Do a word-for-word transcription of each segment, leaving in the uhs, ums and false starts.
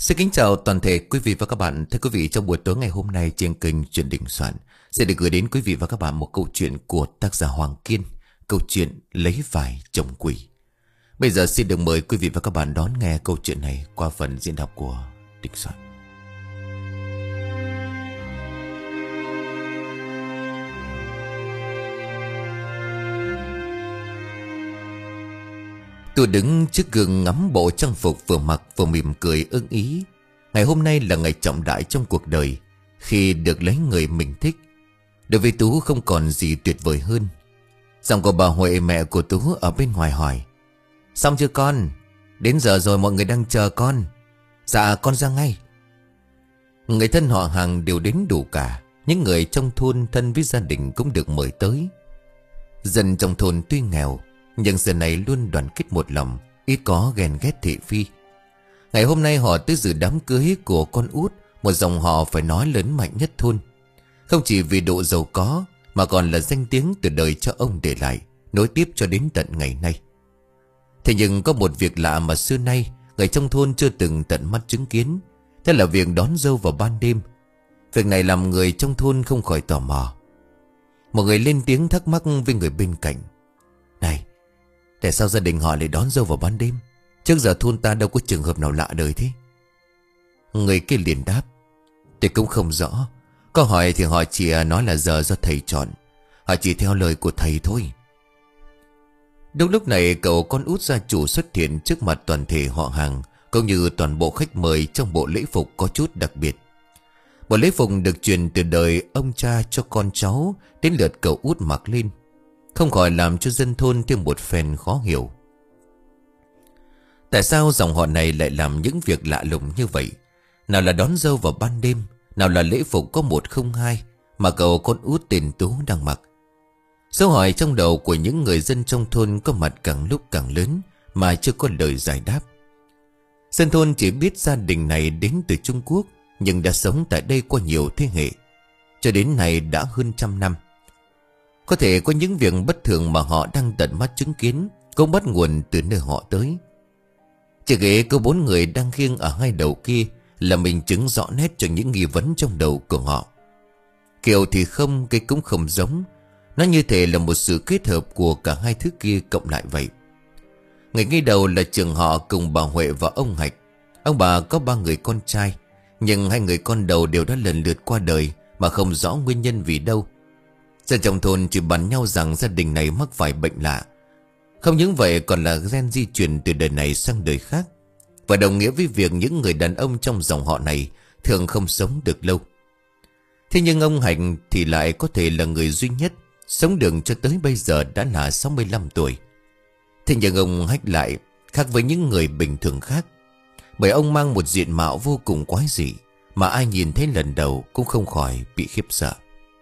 Xin kính chào toàn thể quý vị và các bạn. Thưa quý vị, trong buổi tối ngày hôm nay trên kênh Chuyện Đình Soạn sẽ được gửi đến quý vị và các bạn một câu chuyện của tác giả Hoàng Kiên, câu chuyện Lấy Vải Trồng Quỷ. Bây giờ xin được mời quý vị và các bạn đón nghe câu chuyện này qua phần diễn đọc của Đình Soạn. Tôi đứng trước gương ngắm bộ trang phục vừa mặc vừa mỉm cười ưng ý. Ngày hôm nay là ngày trọng đại trong cuộc đời, khi được lấy người mình thích. Đối với Tú không còn gì tuyệt vời hơn. Giọng của bà Huệ, mẹ của Tú, ở bên ngoài hỏi: "Xong chưa con? Đến giờ rồi, mọi người đang chờ con." "Dạ con ra ngay." Người thân họ hàng đều đến đủ cả. Những người trong thôn thân với gia đình cũng được mời tới. Dân trong thôn tuy nghèo nhưng giờ này luôn đoàn kết một lòng, ít có ghen ghét thị phi. Ngày hôm nay họ tới dự đám cưới của con út, một dòng họ phải nói lớn mạnh nhất thôn. Không chỉ vì độ giàu có mà còn là danh tiếng từ đời cho ông để lại, nối tiếp cho đến tận ngày nay. Thế nhưng có một việc lạ mà xưa nay người trong thôn chưa từng tận mắt chứng kiến. Thế là việc đón dâu vào ban đêm. Việc này làm người trong thôn không khỏi tò mò. Một người lên tiếng thắc mắc với người bên cạnh: "Này, tại sao gia đình họ lại đón dâu vào ban đêm? Trước giờ thôn ta đâu có trường hợp nào lạ đời thế." Người kia liền đáp: "Tôi cũng không rõ. Có hỏi thì họ chỉ nói là giờ do thầy chọn. Họ chỉ theo lời của thầy thôi." Đúng lúc này, cậu con út gia chủ xuất hiện trước mặt toàn thể họ hàng, cũng như toàn bộ khách mời, trong bộ lễ phục có chút đặc biệt. Bộ lễ phục được truyền từ đời ông cha cho con cháu, đến lượt cậu út mặc lên, không khỏi làm cho dân thôn thêm một phen khó hiểu. Tại sao dòng họ này lại làm những việc lạ lùng như vậy? Nào là đón dâu vào ban đêm, nào là lễ phục có một không hai mà cậu con út tên Tú đang mặc. Dấu hỏi trong đầu của những người dân trong thôn có mặt càng lúc càng lớn mà chưa có lời giải đáp. Dân thôn chỉ biết gia đình này đến từ Trung Quốc, nhưng đã sống tại đây qua nhiều thế hệ, cho đến nay đã hơn trăm năm. Có thể có những việc bất thường mà họ đang tận mắt chứng kiến cũng bắt nguồn từ nơi họ tới. Chỉ ghế có bốn người đang khiêng ở hai đầu kia là minh chứng rõ nét cho những nghi vấn trong đầu của họ. Kiểu thì không, cái cũng không giống. Nó như thể là một sự kết hợp của cả hai thứ kia cộng lại vậy. Người ngay đầu là trường họ cùng bà Huệ và ông Hạch. Ông bà có ba người con trai, nhưng hai người con đầu đều đã lần lượt qua đời mà không rõ nguyên nhân vì đâu. Dân trong thôn chỉ bàn nhau rằng gia đình này mắc phải bệnh lạ. Không những vậy còn là gen di truyền từ đời này sang đời khác, và đồng nghĩa với việc những người đàn ông trong dòng họ này thường không sống được lâu. Thế nhưng ông Hạnh thì lại có thể là người duy nhất sống được cho tới bây giờ, đã là sáu mươi lăm tuổi. Thế nhưng ông Hạnh lại khác với những người bình thường khác, bởi ông mang một diện mạo vô cùng quái dị mà ai nhìn thấy lần đầu cũng không khỏi bị khiếp sợ.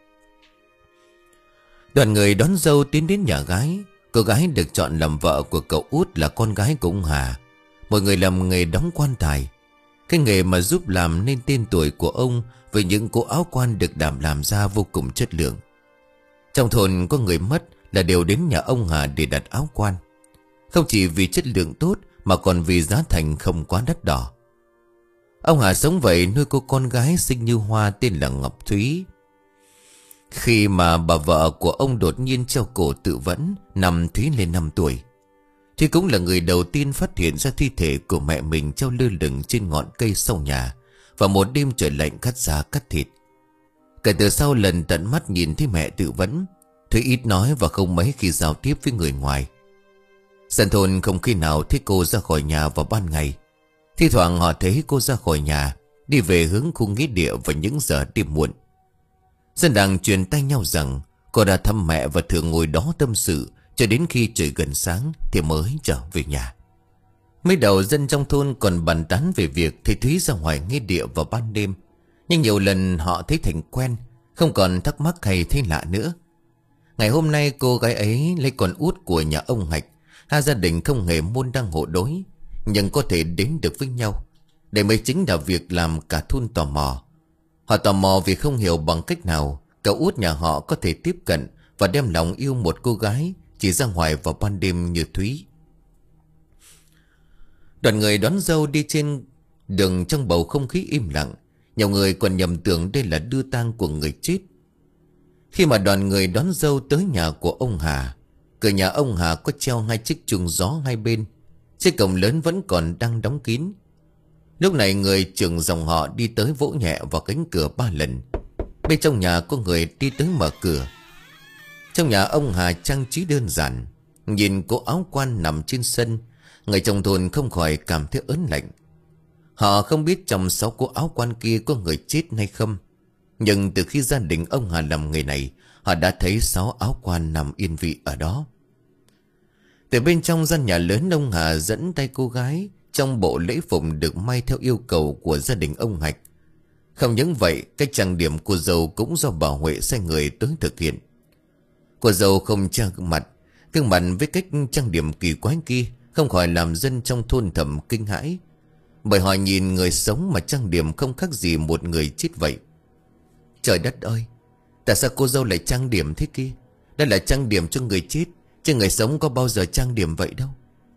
Đoàn người đón dâu tiến đến nhà gái. Cô gái được chọn làm vợ của cậu út là con gái của ông Hà, một người làm nghề đóng quan tài. Cái nghề mà giúp làm nên tên tuổi của ông với những cỗ áo quan được đảm làm ra vô cùng chất lượng. Trong thôn có người mất là đều đến nhà ông Hà để đặt áo quan, không chỉ vì chất lượng tốt mà còn vì giá thành không quá đắt đỏ. Ông Hà sống vậy nuôi cô con gái xinh như hoa tên là Ngọc Thúy. Khi mà bà vợ của ông đột nhiên treo cổ tự vẫn, năm Thúy lên năm tuổi, thì cũng là người đầu tiên phát hiện ra thi thể của mẹ mình treo lơ lửng trên ngọn cây sau nhà vào một đêm trời lạnh cắt da cắt thịt. Kể từ sau lần tận mắt nhìn thấy mẹ tự vẫn, Thúy ít nói và không mấy khi giao tiếp với người ngoài. Dân thôn không khi nào thấy cô ra khỏi nhà vào ban ngày. Thi thoảng họ thấy cô ra khỏi nhà đi về hướng khu nghĩa địa vào những giờ đêm muộn. Dân làng truyền tay nhau rằng cô đã thăm mẹ và thường ngồi đó tâm sự cho đến khi trời gần sáng thì mới trở về nhà. Mới đầu dân trong thôn còn bàn tán về việc thầy Thúy ra ngoài nghĩa địa vào ban đêm, nhưng nhiều lần họ thấy thành quen, không còn thắc mắc hay thấy lạ nữa. Ngày hôm nay cô gái ấy lấy con út của nhà ông Hạch. Hai gia đình không hề môn đăng hộ đối, nhưng có thể đến được với nhau. Đây mới chính là việc làm cả thôn tò mò. Họ tò mò vì không hiểu bằng cách nào cậu út nhà họ có thể tiếp cận và đem lòng yêu một cô gái chỉ ra ngoài vào ban đêm như Thúy. Đoàn người đón dâu đi trên Đường trong bầu không khí im lặng. Nhiều người còn nhầm tưởng đây là đưa tang của người chết. Khi mà đoàn người đón dâu tới nhà của ông Hà, cửa nhà ông Hà có treo hai chiếc chuông gió hai bên. Chiếc cổng lớn vẫn còn đang đóng kín. Lúc này người trưởng dòng họ đi tới vỗ nhẹ vào cánh cửa ba lần. Bên trong nhà có người đi tới mở cửa. Trong nhà ông Hà trang trí đơn giản. Nhìn cô áo quan nằm trên sân, người trong thôn không khỏi cảm thấy ớn lạnh. Họ không biết trong sáu cô áo quan kia có người chết hay không. Nhưng từ khi gia đình ông Hà làm người này, họ đã thấy sáu áo quan nằm yên vị ở đó. Từ bên trong gian nhà lớn, ông Hà dẫn tay cô gái trong bộ lễ phục được may theo yêu cầu của gia đình ông Hạch. Không những vậy, cách trang điểm của dâu cũng do bà Huệ sai người tới thực hiện. Cô dâu không che gương mặt, gương mặt với cách trang điểm kỳ quái kia không khỏi làm dân trong thôn thầm kinh hãi. Bởi họ nhìn người sống mà trang điểm không khác gì một người chết vậy. Trời đất ơi, tại sao cô dâu lại trang điểm thế kia? Đây là trang điểm cho người chết, chứ người sống có bao giờ trang điểm vậy đâu.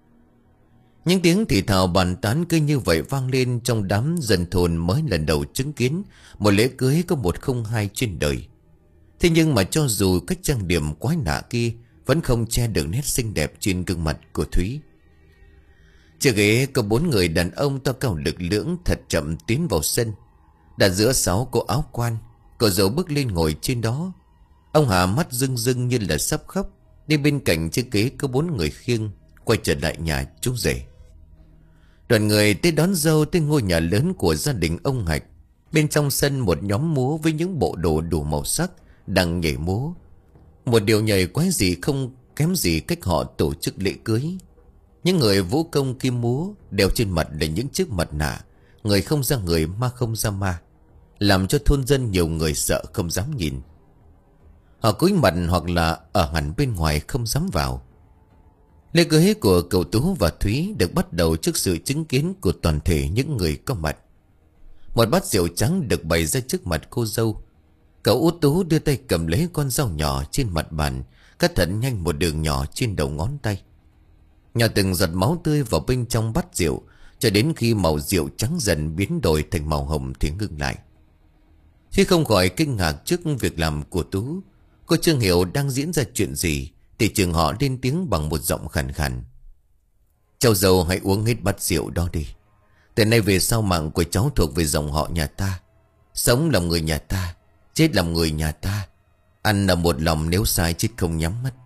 Những tiếng thì thào bàn tán cứ như vậy vang lên trong đám dân thôn mới lần đầu chứng kiến một lễ cưới có một không hai trên đời. Thế nhưng mà cho dù cách trang điểm quái lạ kia vẫn không che được nét xinh đẹp trên gương mặt của Thúy. Chiếc ghế có bốn người đàn ông to cao lực lưỡng thật chậm tiến vào sân. Đặt giữa sáu cô áo quan, cô dâu bước lên ngồi trên đó. Ông Hà mắt rưng rưng như là sắp khóc. Đi bên cạnh chiếc ghế có bốn người khiêng, quay trở lại nhà chú rể. Đoàn người tới đón dâu tới ngôi nhà lớn của gia đình ông Hạch. Bên trong sân một nhóm múa với những bộ đồ đủ màu sắc đang nhảy múa. Một điều nhảy quái dị không kém gì cách họ tổ chức lễ cưới. Những người vũ công kim múa đeo trên mặt là những chiếc mặt nạ, người không ra người ma không ra ma, làm cho thôn dân nhiều người sợ không dám nhìn. Họ cúi mặt hoặc là ở hẳn bên ngoài không dám vào. Lễ cưới của cậu Tú và Thúy được bắt đầu trước sự chứng kiến của toàn thể những người có mặt. Một bát rượu trắng được bày ra trước mặt cô dâu. Cậu Út Tú đưa tay cầm lấy con dao nhỏ trên mặt bàn, cắt thật nhanh một đường nhỏ trên đầu ngón tay. Nhỏ từng giọt máu tươi vào bên trong bát rượu, cho đến khi màu rượu trắng dần biến đổi thành màu hồng thì ngưng lại. Khi không khỏi kinh ngạc trước việc làm của Tú, cô chưa hiểu đang diễn ra chuyện gì, thì trường họ lên tiếng bằng một giọng khàn khàn: "Cháu dâu hãy uống hết bát rượu đó đi. Từ nay về sau mạng của cháu thuộc về dòng họ nhà ta. Sống làm người nhà ta, chết làm người nhà ta. Ăn là một lòng, nếu sai chết không nhắm mắt."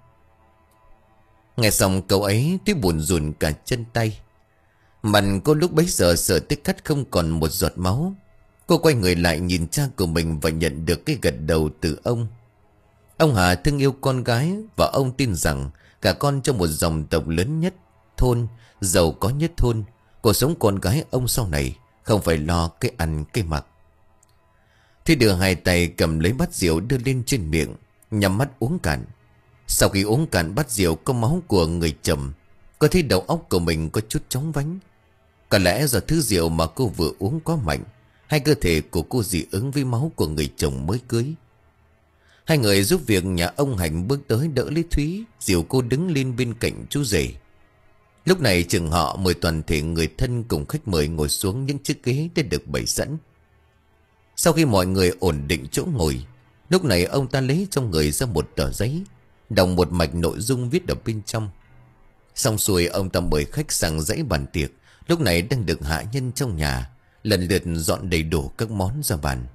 Nghe xong câu ấy, Tuyết buồn rùn cả chân tay. Mặt cô lúc bấy giờ sợ tới cắt không còn một giọt máu. Cô quay người lại nhìn cha của mình và nhận được cái gật đầu từ ông. Ông Hà thương yêu con gái và ông tin rằng cả con trong một dòng tộc lớn nhất thôn, giàu có nhất thôn, cuộc sống con gái ông sau này không phải lo cái ăn cái mặc. Thì đưa hai tay cầm lấy bát rượu đưa lên trên miệng, nhắm mắt uống cạn. Sau khi uống cạn bát rượu có máu của người chồng, có thấy đầu óc của mình có chút chóng vánh. Có lẽ do thứ rượu mà cô vừa uống quá mạnh, hay cơ thể của cô dị ứng với máu của người chồng mới cưới. Hai người giúp việc nhà ông Hành bước tới đỡ lấy Thúy, dìu cô đứng lên bên cạnh chú rể. Lúc này trường họ mời toàn thể người thân cùng khách mời ngồi xuống những chiếc ghế đã được bày sẵn. Sau khi mọi người ổn định chỗ ngồi, lúc này ông ta lấy trong người ra một tờ giấy, đọc một mạch nội dung viết ở bên trong. Xong xuôi, ông ta mời khách sang dãy bàn tiệc, lúc này đang được hạ nhân trong nhà lần lượt dọn đầy đủ các món ra bàn.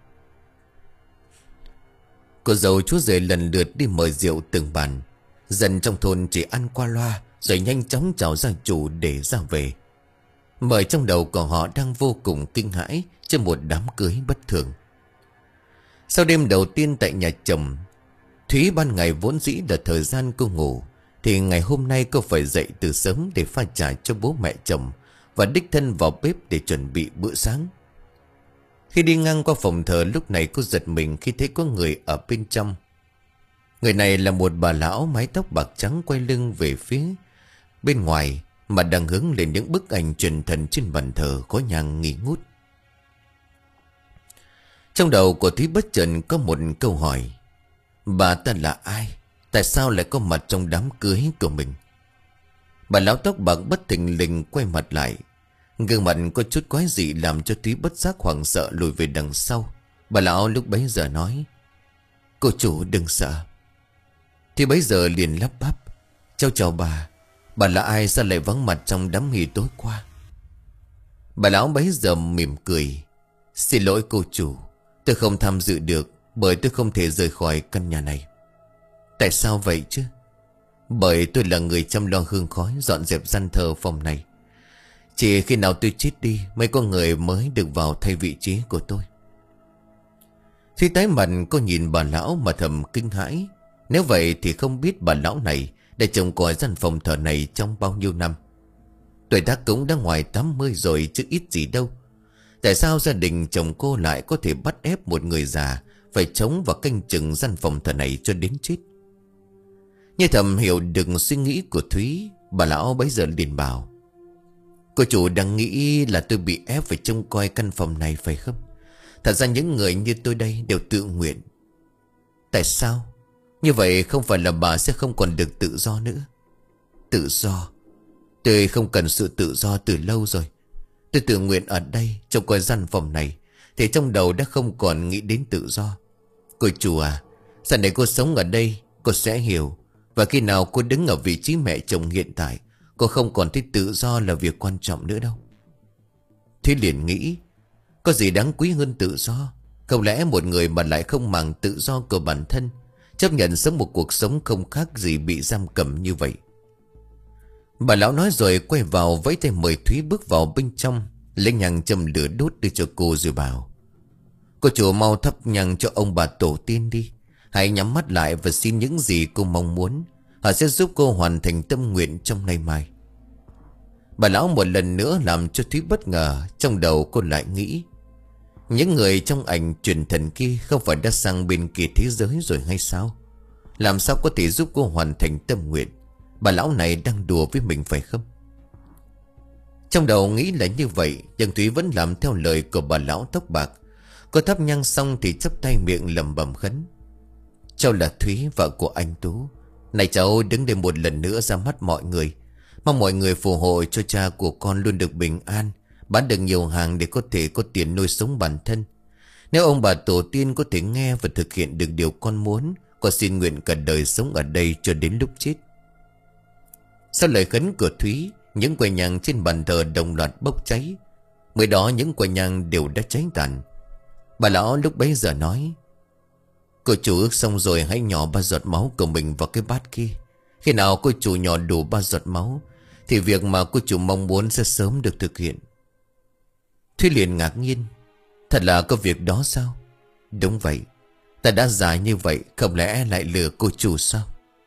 Cô dâu chú rể lần lượt đi mời rượu từng bàn. Dân trong thôn chỉ ăn qua loa rồi nhanh chóng chào gia chủ để ra về. Mời trong đầu của họ đang vô cùng kinh hãi trước một đám cưới bất thường. Sau đêm đầu tiên tại nhà chồng, Thúy ban ngày vốn dĩ là thời gian cô ngủ, thì ngày hôm nay cô phải dậy từ sớm để pha trà cho bố mẹ chồng và đích thân vào bếp để chuẩn bị bữa sáng. Khi đi ngang qua phòng thờ, lúc này cô giật mình khi thấy có người ở bên trong. Người này là một bà lão mái tóc bạc trắng quay lưng về phía bên ngoài, mà đang hướng lên những bức ảnh truyền thần trên bàn thờ có nhang nghi ngút. Trong đầu của Thúy bất chợt có một câu hỏi: bà ta là ai? Tại sao lại có mặt trong đám cưới của mình? Bà lão tóc bạc bất thình lình quay mặt lại. Gương mặt có chút quái dị làm cho Thúy bất giác hoảng sợ lùi về đằng sau. Bà lão lúc bấy giờ nói: "Cô chủ đừng sợ." Thì bấy giờ liền lắp bắp: "Cháu chào bà. Bà là ai, sao lại vắng mặt trong đám hỉ tối qua?" Bà lão bấy giờ mỉm cười: "Xin lỗi cô chủ, tôi không tham dự được, bởi tôi không thể rời khỏi căn nhà này." "Tại sao vậy chứ?" "Bởi tôi là người chăm lo hương khói, dọn dẹp gian thờ phòng này. Chỉ khi nào tôi chết đi mới có người mới được vào thay vị trí của tôi." Khi tái mặt cô nhìn bà lão mà thầm kinh hãi. Nếu vậy thì không biết bà lão này đã trông coi gian phòng thờ này trong bao nhiêu năm. Tuổi tác cũng đã ngoài tám mươi rồi chứ ít gì đâu. Tại sao gia đình chồng cô lại có thể bắt ép một người già phải chống và canh chừng gian phòng thờ này cho đến chết? Như thầm hiểu được suy nghĩ của Thúy, bà lão bấy giờ liền bảo: "Cô chủ đang nghĩ là tôi bị ép phải trông coi căn phòng này phải không? Thật ra những người như tôi đây đều tự nguyện." "Tại sao? Như vậy không phải là bà sẽ không còn được tự do nữa?" "Tự do? Tôi không cần sự tự do từ lâu rồi. Tôi tự nguyện ở đây trong coi gian phòng này thì trong đầu đã không còn nghĩ đến tự do. Cô chủ à, sau này cô sống ở đây cô sẽ hiểu. Và khi nào cô đứng ở vị trí mẹ chồng hiện tại, cô không còn thấy tự do là việc quan trọng nữa đâu." Thế liền nghĩ, có gì đáng quý hơn tự do? Không lẽ một người mà lại không màng tự do của bản thân, chấp nhận sống một cuộc sống không khác gì bị giam cầm như vậy? Bà lão nói rồi quay vào vẫy tay mời Thúy bước vào bên trong, lấy nhang châm lửa đốt đưa cho cô rồi bảo: "Cô chủ mau thắp nhang cho ông bà tổ tiên đi. Hãy nhắm mắt lại và xin những gì cô mong muốn. Họ sẽ giúp cô hoàn thành tâm nguyện trong nay mai." Bà lão một lần nữa làm cho Thúy bất ngờ. Trong đầu cô lại nghĩ, những người trong ảnh truyền thần kia không phải đã sang bên kia thế giới rồi hay sao? Làm sao có thể giúp cô hoàn thành tâm nguyện? Bà lão này đang đùa với mình phải không? Trong đầu nghĩ là như vậy, nhưng Thúy vẫn làm theo lời của bà lão tóc bạc. Cô thắp nhang xong thì chắp tay miệng lẩm bẩm khấn: "Cháu là Thúy, vợ của anh Tú. Này cháu đứng đây một lần nữa ra mắt mọi người. Mong mọi người phù hộ cho cha của con luôn được bình an, bán được nhiều hàng để có thể có tiền nuôi sống bản thân. Nếu ông bà tổ tiên có thể nghe và thực hiện được điều con muốn, con xin nguyện cả đời sống ở đây cho đến lúc chết." Sau lời khấn của Thúy, những que nhang trên bàn thờ đồng loạt bốc cháy. Mới đó những que nhang đều đã cháy tàn. Bà lão lúc bấy giờ nói: "Cô chủ ước xong rồi hãy nhỏ ba giọt máu của mình vào cái bát kia. Khi nào cô chủ nhỏ đủ ba giọt máu thì việc mà cô chủ mong muốn sẽ sớm được thực hiện." Thúy liền ngạc nhiên: "Thật là có việc đó sao?" "Đúng vậy. Ta đã già như vậy, không lẽ lại lừa cô chủ sao?"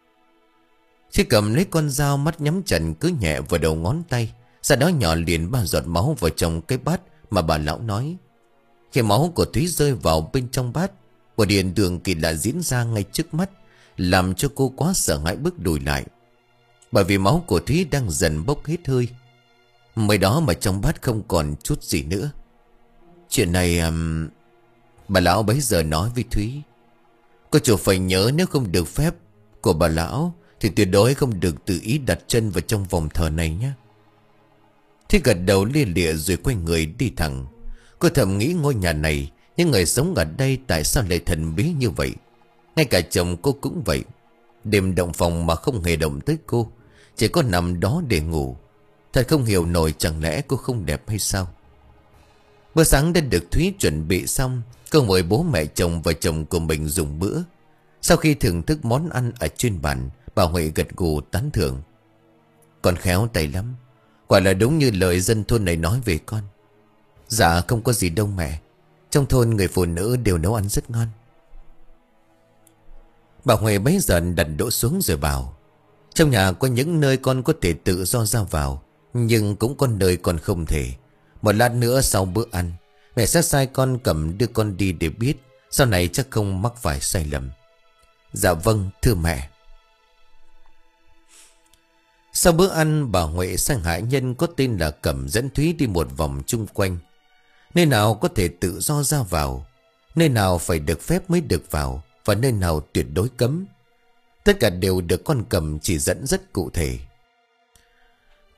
Khi cầm lấy con dao, mắt nhắm chặt cứ nhẹ vào đầu ngón tay, sau đó nhỏ liền ba giọt máu vào trong cái bát mà bà lão nói. Khi máu của Thúy rơi vào bên trong bát, một hiện tượng kỳ lạ diễn ra ngay trước mắt, làm cho cô quá sợ hãi bước lùi lại. Bởi vì máu của Thúy đang dần bốc hết hơi. Mới đó mà trong bát không còn chút gì nữa. Chuyện này um... Bà lão bấy giờ nói với Thúy: "Cô chủ phải nhớ, nếu không được phép của bà lão thì tuyệt đối không được tự ý đặt chân vào trong vòng thờ này nhé." Thúy gật đầu lia lịa rồi quay người đi thẳng. Cô thầm nghĩ ngôi nhà này, những người sống ở đây tại sao lại thần bí như vậy? Ngay cả chồng cô cũng vậy. Đêm động phòng mà không hề động tới cô, chỉ có nằm đó để ngủ. Thật không hiểu nổi, chẳng lẽ cô không đẹp hay sao? Bữa sáng đã được Thúy chuẩn bị xong. Cô mời bố mẹ chồng và chồng của mình dùng bữa. Sau khi thưởng thức món ăn ở trên bàn, bà Huệ gật gù tán thưởng: "Con khéo tay lắm. Quả là đúng như lời dân thôn này nói về con." "Dạ không có gì đâu mẹ. Trong thôn người phụ nữ đều nấu ăn rất ngon." Bà Huệ bấy giờ đặt đũa xuống rồi bảo: "Trong nhà có những nơi con có thể tự do ra vào, nhưng cũng có nơi con không thể. Một lát nữa sau bữa ăn, mẹ sẽ sai con cầm đưa con đi để biết, sau này chắc không mắc phải sai lầm." "Dạ vâng thưa mẹ." Sau bữa ăn, bà Huệ sang hạ nhân có tên là Cẩm dẫn Thúy đi một vòng chung quanh. Nơi nào có thể tự do ra vào, nơi nào phải được phép mới được vào, và nơi nào tuyệt đối cấm. Tất cả đều được con Cẩm chỉ dẫn rất cụ thể.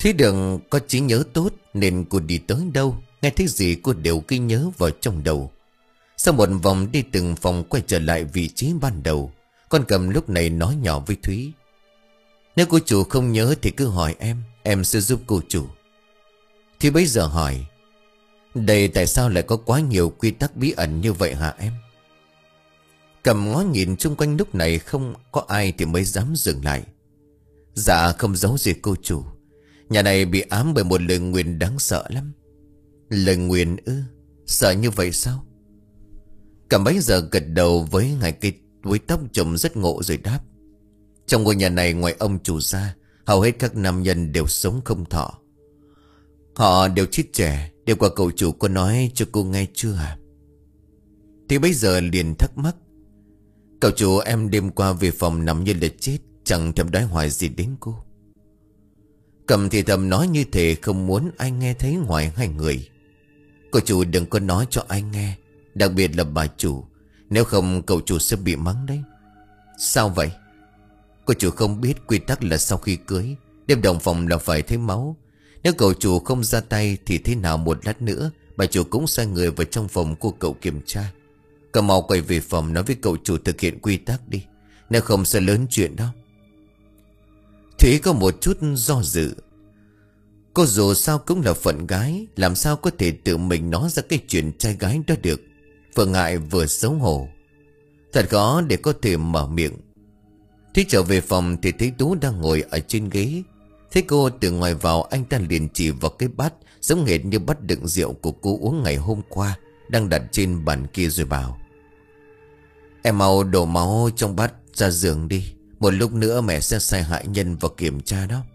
Thúy Đường có trí nhớ tốt nên cô đi tới đâu, nghe thấy gì cô đều ghi nhớ vào trong đầu. Sau một vòng đi từng phòng quay trở lại vị trí ban đầu, con Cầm lúc này nói nhỏ với Thúy: nếu cô chủ không nhớ thì cứ hỏi em, em sẽ giúp cô chủ. Thúy bấy giờ hỏi: đây tại sao lại có quá nhiều quy tắc bí ẩn như vậy hả em? Cầm ngó nhìn chung quanh lúc này không có ai thì mới dám dừng lại. Dạ không giấu gì cô chủ, nhà này bị ám bởi một lời nguyền đáng sợ lắm. Lời nguyền ư? Sợ như vậy sao? Cầm bấy giờ gật đầu với ngài cây với tóc trông rất ngộ rồi đáp: trong ngôi nhà này ngoài ông chủ ra, hầu hết các nam nhân đều sống không thọ. Họ đều chết trẻ. Điều qua cậu chủ có nói cho cô nghe chưa hả? Thì bây giờ liền thắc mắc: cậu chủ, em đêm qua về phòng nằm như là chết, chẳng thèm đói hoài gì đến cô. Cầm thì thầm nói như thế không muốn ai nghe thấy ngoài hai người. Cậu chủ đừng có nói cho ai nghe, đặc biệt là bà chủ, nếu không cậu chủ sẽ bị mắng đấy. Sao vậy? Cô chủ không biết quy tắc là sau khi cưới, đêm đồng phòng là phải thấy máu. Nếu cậu chủ không ra tay thì thế nào một lát nữa bà chủ cũng sai người vào trong phòng của cậu kiểm tra. Cậu mau quay về phòng nói với cậu chủ thực hiện quy tắc đi, nếu không sẽ lớn chuyện đó. Thúy có một chút do dự. Cô dù sao cũng là phận gái, làm sao có thể tự mình nói ra cái chuyện trai gái đó được. Vừa ngại vừa xấu hổ, thật khó để có thể mở miệng. Thúy trở về phòng thì thấy Tú đang ngồi ở trên ghế. Thấy cô từ ngoài vào, anh ta liền chỉ vào cái bát giống hệt như bát đựng rượu của cô uống ngày hôm qua đang đặt trên bàn kia rồi bảo: em mau đổ máu trong bát ra giường đi, một lúc nữa mẹ sẽ sai hại nhân vào kiểm tra đó.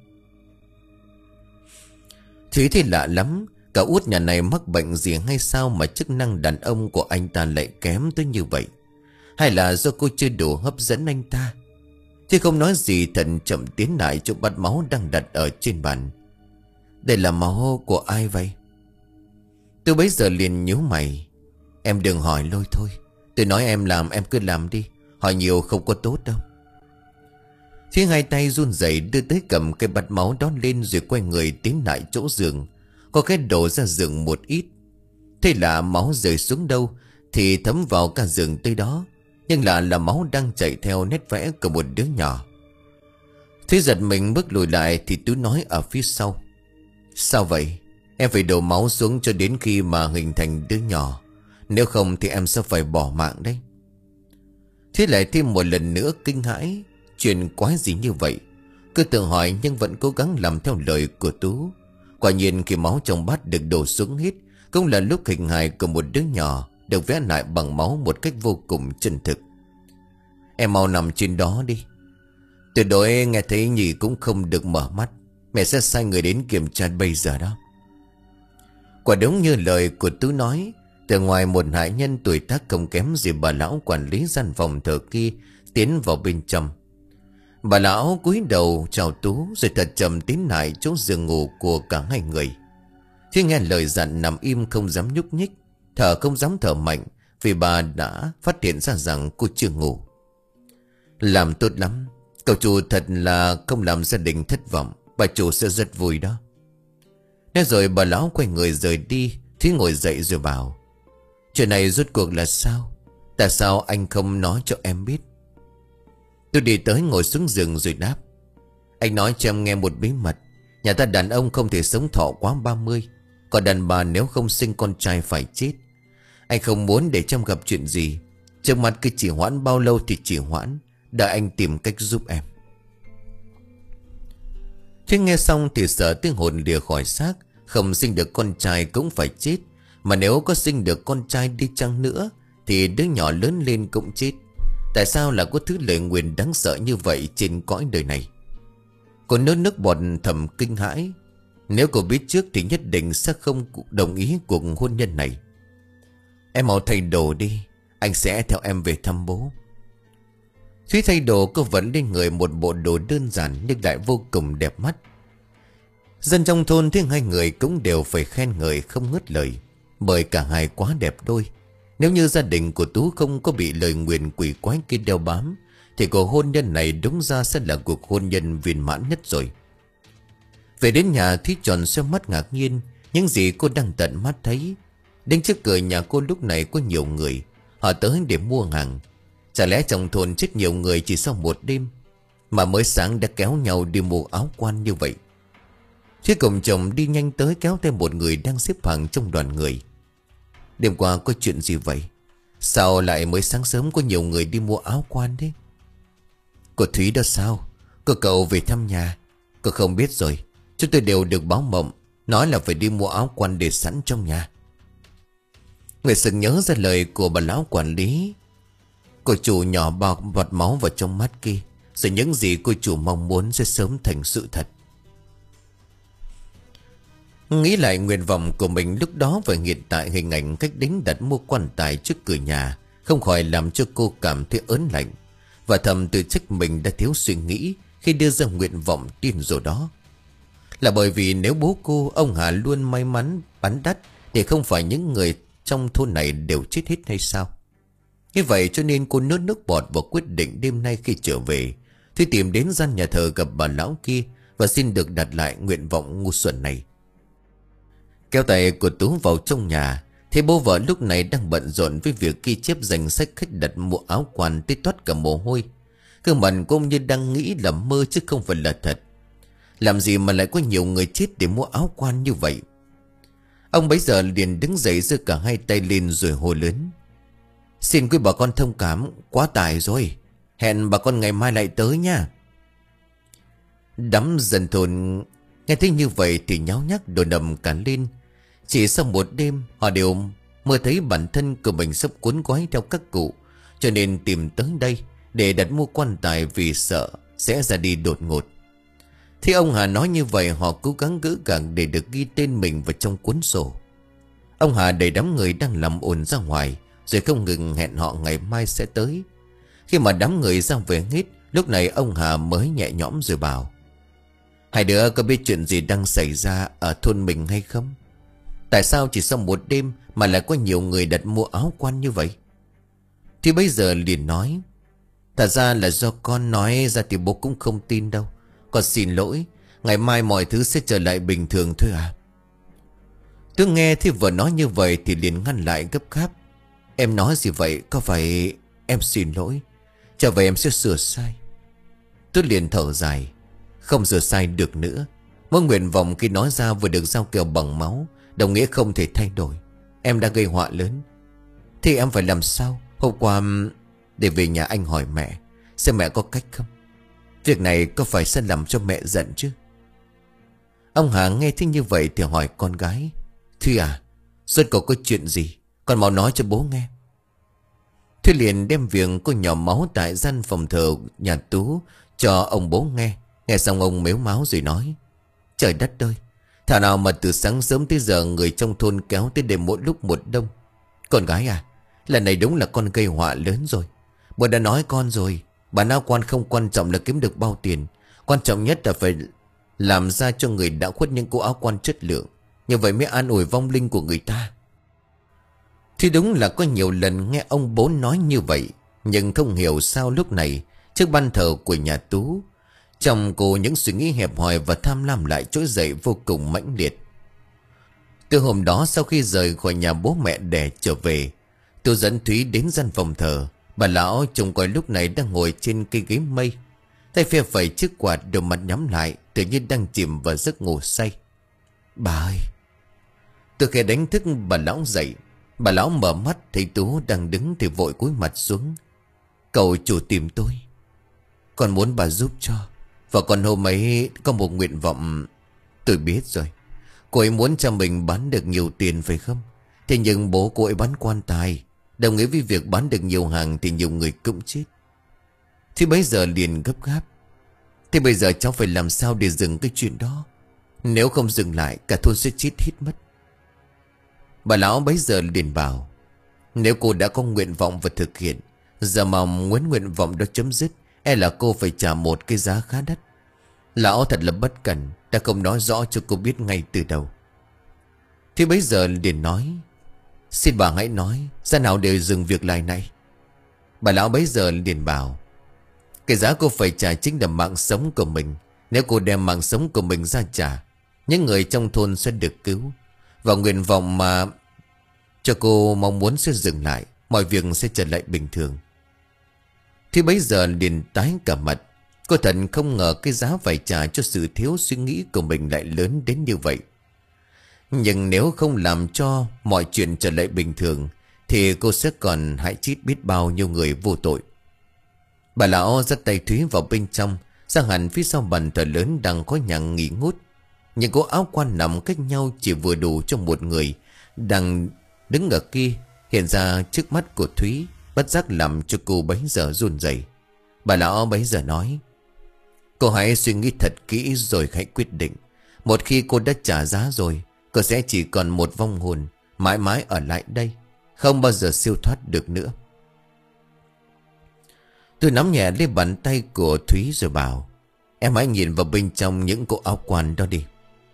Thúy thì lạ lắm, cả út nhà này mắc bệnh gì hay sao mà chức năng đàn ông của anh ta lại kém tới như vậy? Hay là do cô chưa đủ hấp dẫn anh ta? Thì không nói gì, thận chậm tiến lại chỗ bát máu đang đặt ở trên bàn. Đây là máu của ai vậy? Tôi bấy giờ liền nhíu mày: em đừng hỏi lôi thôi, tôi nói em làm em cứ làm đi, hỏi nhiều không có tốt đâu. Phía hai tay run rẩy đưa tới cầm cái bát máu đó lên rồi quay người tiến lại chỗ giường. Có cái đổ ra giường một ít. Thế là máu rơi xuống đâu thì thấm vào cả giường tới đó. Nhưng lạ là máu đang chảy theo nét vẽ của một đứa nhỏ. Thế giật mình bước lùi lại thì Tú nói ở phía sau: sao vậy? Em phải đổ máu xuống cho đến khi mà hình thành đứa nhỏ, nếu không thì em sẽ phải bỏ mạng đấy. Thế lại thêm một lần nữa kinh hãi: chuyện quái gì như vậy? Cứ tự hỏi nhưng vẫn cố gắng làm theo lời của Tú. Quả nhiên khi máu trong bát được đổ xuống hết, cũng là lúc hình hài của một đứa nhỏ được vẽ lại bằng máu một cách vô cùng chân thực. Em mau nằm trên đó đi. Tuyệt đối nghe thấy nhỉ cũng không được mở mắt, mẹ sẽ sai người đến kiểm tra bây giờ đó. Quả đúng như lời của Tú nói, từ ngoài một hại nhân tuổi tác không kém gì bà lão quản lý gian phòng thờ kia tiến vào bên trong. Bà lão cúi đầu chào Tú rồi thật chậm tiến lại chỗ giường ngủ của cả hai người. Khi nghe lời dặn nằm im không dám nhúc nhích, thở không dám thở mạnh, vì bà đã phát hiện ra rằng cô chưa ngủ. Làm tốt lắm, cậu chủ thật là không làm gia đình thất vọng, bà chủ sẽ rất vui đó. Nói rồi bà lão quay người rời đi. Thúy ngồi dậy rồi bảo: chuyện này rốt cuộc là sao? Tại sao anh không nói cho em biết? Tôi đi tới ngồi xuống giường rồi đáp: anh nói cho em nghe một bí mật. Nhà ta đàn ông không thể sống thọ quá ba mươi, còn đàn bà nếu không sinh con trai phải chết. Anh không muốn để Trâm gặp chuyện gì. Trước mặt cứ chỉ hoãn bao lâu thì chỉ hoãn, đợi anh tìm cách giúp em. Thế nghe xong thì sợ tiếng hồn lìa khỏi xác. Không sinh được con trai cũng phải chết, mà nếu có sinh được con trai đi chăng nữa thì đứa nhỏ lớn lên cũng chết. Tại sao là có thứ lời nguyền đáng sợ như vậy trên cõi đời này? Cô nuốt nước bọt thầm kinh hãi. Nếu cô biết trước thì nhất định sẽ không đồng ý cuộc hôn nhân này. Em mau thay đồ đi, anh sẽ theo em về thăm bố. Thúy thay đồ, cô vẫn lên người một bộ đồ đơn giản nhưng lại vô cùng đẹp mắt. Dân trong thôn thấy hai người cũng đều phải khen ngợi không ngớt lời, bởi cả hai quá đẹp đôi. Nếu như gia đình của Tú không có bị lời nguyền quỷ quái kia đeo bám thì cuộc hôn nhân này đúng ra sẽ là cuộc hôn nhân viên mãn nhất rồi. Về đến nhà Thúy tròn xoe mắt ngạc nhiên. Những gì cô đang tận mắt thấy. Đến trước cửa nhà cô lúc này có nhiều người. Họ tới để mua hàng. Chả lẽ trong thôn chết nhiều người chỉ sau một đêm, mà mới sáng đã kéo nhau đi mua áo quan như vậy. Thúy cùng chồng đi nhanh tới kéo thêm một người đang xếp hàng trong đoàn người. Đêm qua có chuyện gì vậy? Sao lại mới sáng sớm có nhiều người đi mua áo quan thế? Cô Thúy đó sao? Cô cậu về thăm nhà. Cô không biết rồi. Chúng tôi đều được báo mộng, nói là phải đi mua áo quan để sẵn trong nhà. Người sực nhớ ra lời của bà lão quản lý. Cô chủ nhỏ bọc vọt máu vào trong mắt kia, rồi những gì cô chủ mong muốn sẽ sớm thành sự thật. Nghĩ lại nguyện vọng của mình lúc đó và hiện tại hình ảnh cách đánh đặt mua quan tài trước cửa nhà không khỏi làm cho cô cảm thấy ớn lạnh, và thầm tự trách mình đã thiếu suy nghĩ khi đưa ra nguyện vọng điên rồ đó. Là bởi vì nếu bố cô, ông Hà luôn may mắn bắn đắt, thì không phải những người trong thôn này đều chết hết hay sao? Như vậy cho nên cô nuốt nước bọt và quyết định đêm nay khi trở về thì tìm đến gian nhà thờ gặp bà lão kia và xin được đặt lại nguyện vọng ngu xuẩn này. Kéo tay của Tú vào trong nhà, thấy bố vợ lúc này đang bận rộn với việc ghi chép danh sách khách đặt mua áo quan tới toát cả mồ hôi. Gương mặt cô như đang nghĩ là mơ chứ không phải là thật. Làm gì mà lại có nhiều người chết để mua áo quan như vậy? Ông bấy giờ liền đứng dậy giơ cả hai tay lên rồi hô lớn: Xin quý bà con thông cảm, quá tải rồi. Hẹn bà con ngày mai lại tới nha. Đám dân thôn nghe thấy như vậy thì nháo nhác đổ đầm cả lên. Chỉ sau một đêm họ đều mơ thấy bản thân của mình sắp cuốn gói theo các cụ, cho nên tìm tới đây để đặt mua quan tài vì sợ sẽ ra đi đột ngột. Khi ông Hà nói như vậy, họ cố gắng gỡ gàng để được ghi tên mình vào trong cuốn sổ. Ông Hà đẩy đám người đang làm ồn ra ngoài, rồi không ngừng hẹn họ ngày mai sẽ tới. Khi mà đám người ra về hết, lúc này ông Hà mới nhẹ nhõm rồi bảo: Hai đứa có biết chuyện gì đang xảy ra ở thôn mình hay không? Tại sao chỉ sau một đêm mà lại có nhiều người đặt mua áo quan như vậy? Thì bây giờ liền nói: Thật ra là do con nói ra thì bố cũng không tin đâu. Con xin lỗi, ngày mai mọi thứ sẽ trở lại bình thường thôi à. Tôi nghe thì vừa nói như vậy thì liền ngăn lại gấp gáp: Em nói gì vậy? Có phải em xin lỗi? Trở về em sẽ sửa sai. Tôi liền thở dài: Không sửa sai được nữa. Mỗi nguyện vọng khi nói ra vừa được giao kèo bằng máu, đồng nghĩa không thể thay đổi. Em đã gây họa lớn. Thì em phải làm sao? Hôm qua để về nhà anh hỏi mẹ xem mẹ có cách không. Việc này có phải sẽ làm cho mẹ giận chứ? Ông Hà nghe thấy như vậy thì hỏi con gái: Thúy à, rốt cuộc có chuyện gì? Con mau nói cho bố nghe. Thúy liền đem việc cô nhỏ máu tại gian phòng thờ nhà Tú cho ông bố nghe. Nghe xong ông mếu máo rồi nói: Trời đất ơi, thảo nào mà từ sáng sớm tới giờ người trong thôn kéo tới đêm mỗi lúc một đông. Con gái à, lần này đúng là con gây họa lớn rồi. Bố đã nói con rồi, bán áo quan không quan trọng là kiếm được bao tiền, quan trọng nhất là phải làm ra cho người đã khuất những cô áo quan chất lượng. Như vậy mới an ủi vong linh của người ta. Thì đúng là có nhiều lần nghe ông bố nói như vậy, nhưng không hiểu sao lúc này trước ban thờ của nhà Tú, trong cô những suy nghĩ hẹp hòi và tham lam lại trỗi dậy vô cùng mãnh liệt. Từ hôm đó sau khi rời khỏi nhà bố mẹ đẻ trở về, tôi dẫn Thúy đến gian phòng thờ. Bà lão trông coi lúc này đang ngồi trên cây ghế mây, tay phe phẩy chiếc quạt, đôi mắt nhắm lại, tự nhiên đang chìm vào giấc ngủ say. Bà ơi! Tôi khẽ đánh thức bà lão dậy. Bà lão mở mắt thấy Tú đang đứng thì vội cúi mặt xuống. Cậu chủ tìm tôi. Con muốn bà giúp cho. Và còn hôm ấy có một nguyện vọng. Tôi biết rồi. Cô ấy muốn cho mình bán được nhiều tiền phải không? Thế nhưng bố cô ấy bán quan tài, đồng nghĩa với việc bán được nhiều hàng thì nhiều người cũng chết. Thì bây giờ liền gấp gáp: Thế bây giờ cháu phải làm sao để dừng cái chuyện đó? Nếu không dừng lại cả thôn sẽ chết hết mất. Bà lão bấy giờ liền bảo: Nếu cô đã có nguyện vọng và thực hiện, giờ mà muốn nguyện vọng đó chấm dứt, e là cô phải trả một cái giá khá đắt. Lão thật là bất cẩn, đã không nói rõ cho cô biết ngay từ đầu. Thì bấy giờ liền nói: Xin bà hãy nói ra nào để dừng việc lại này. Bà lão bấy giờ liền bảo: Cái giá cô phải trả chính là mạng sống của mình. Nếu cô đem mạng sống của mình ra trả, Những người trong thôn sẽ được cứu. Và nguyện vọng mà cho cô mong muốn sẽ dừng lại. Mọi việc sẽ trở lại bình thường. Thì bấy giờ liền tái cả mặt. Cô thật không ngờ cái giá phải trả cho sự thiếu suy nghĩ của mình lại lớn đến như vậy. Nhưng nếu không làm cho mọi chuyện trở lại bình thường thì cô sẽ còn hại chết biết bao nhiêu người vô tội. Bà lão dắt tay Thúy vào bên trong, sang hẳn phía sau bàn thờ lớn đang có nhằng nghỉ ngút. Những cỗ áo quan nằm cách nhau chỉ vừa đủ cho một người đang đứng ở kia hiện ra trước mắt của Thúy, bất giác làm cho cô bấy giờ run rẩy. Bà lão bấy giờ nói: cô hãy suy nghĩ thật kỹ rồi hãy quyết định. Một khi cô đã trả giá rồi, cô sẽ chỉ còn một vong hồn mãi mãi ở lại đây, không bao giờ siêu thoát được nữa. Tôi nắm nhẹ lấy bàn tay của Thúy rồi bảo: em hãy nhìn vào bên trong những cỗ áo quan đó đi.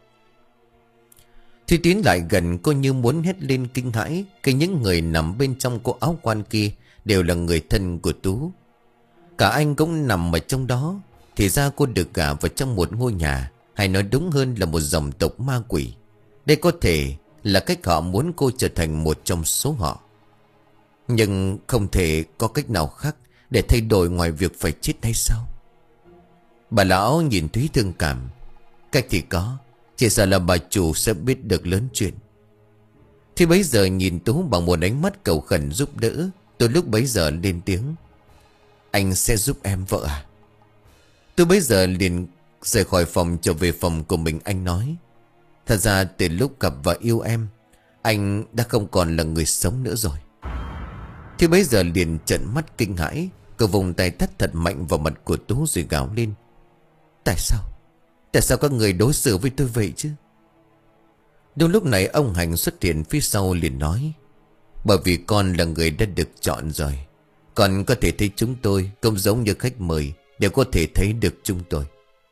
Thúy tiến lại gần, cô như muốn hét lên kinh hãi. Khi những người nằm bên trong cỗ áo quan kia đều là người thân của Tú. Cả anh cũng nằm ở trong đó. Thì ra cô được gả vào trong một ngôi nhà, hay nói đúng hơn là một dòng tộc ma quỷ. Đây có thể là cách họ muốn cô trở thành một trong số họ. Nhưng không thể có cách nào khác để thay đổi ngoài việc phải chết hay sao? Bà lão nhìn Thúy thương cảm: cách thì có, chỉ sợ là bà chủ sẽ biết được lớn chuyện. Thì bấy giờ nhìn Tú bằng một ánh mắt cầu khẩn giúp đỡ. Tôi lúc bấy giờ lên tiếng: anh sẽ giúp em vợ à? Tôi bấy giờ liền rời khỏi phòng trở về phòng của mình. Anh nói: thật ra từ lúc gặp và yêu em, anh đã không còn là người sống nữa rồi. Thì bấy giờ liền trợn mắt kinh hãi. Cô vùng tay tát thật mạnh vào mặt của Tú rồi gào lên: tại sao? Tại sao các người đối xử với tôi vậy chứ? Đúng lúc này ông Hành xuất hiện phía sau liền nói: bởi vì con là người đã được chọn rồi. Con có thể thấy chúng tôi cũng giống như khách mời, đều có thể thấy được chúng tôi.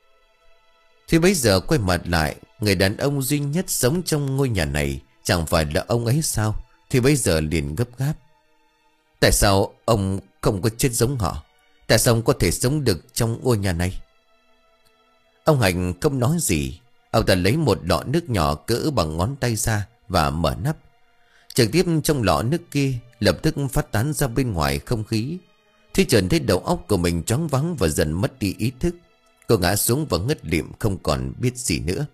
Thì bấy giờ quay mặt lại, người đàn ông duy nhất sống trong ngôi nhà này chẳng phải là ông ấy sao? Thì bấy giờ liền gấp gáp: tại sao ông không có chết giống họ? Tại sao ông có thể sống được trong ngôi nhà này? Ông Hành không nói gì. Ông ta lấy một lọ nước nhỏ cỡ bằng ngón tay ra và mở nắp. Trực tiếp trong lọ nước kia lập tức phát tán ra bên ngoài không khí. Thì Trần thấy đầu óc của mình choáng váng và dần mất đi ý thức. Cô ngã xuống và ngất lịm không còn biết gì nữa.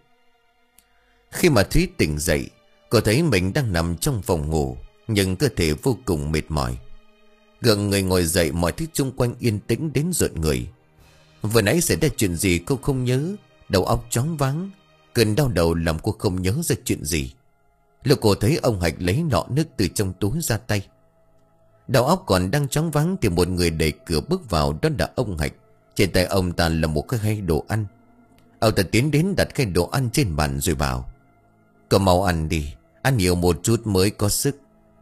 Khi mà Thúy tỉnh dậy, cô thấy mình đang nằm trong phòng ngủ, nhưng cơ thể vô cùng mệt mỏi. Gượng người ngồi dậy, mọi thứ xung quanh yên tĩnh đến rợn người. Vừa nãy xảy ra chuyện gì cô không nhớ. Đầu óc choáng váng, cơn đau đầu làm cô không nhớ ra chuyện gì. Lúc cô thấy ông Hạch lấy lọ nước từ trong túi ra tay. Đầu óc còn đang choáng váng thì một người đẩy cửa bước vào, đó là ông Hạch. Trên tay ông ta là một cái khay đồ ăn. Ông ta tiến đến đặt khay đồ ăn trên bàn rồi bảo: cậu mau ăn đi, ăn nhiều một chút mới có sức.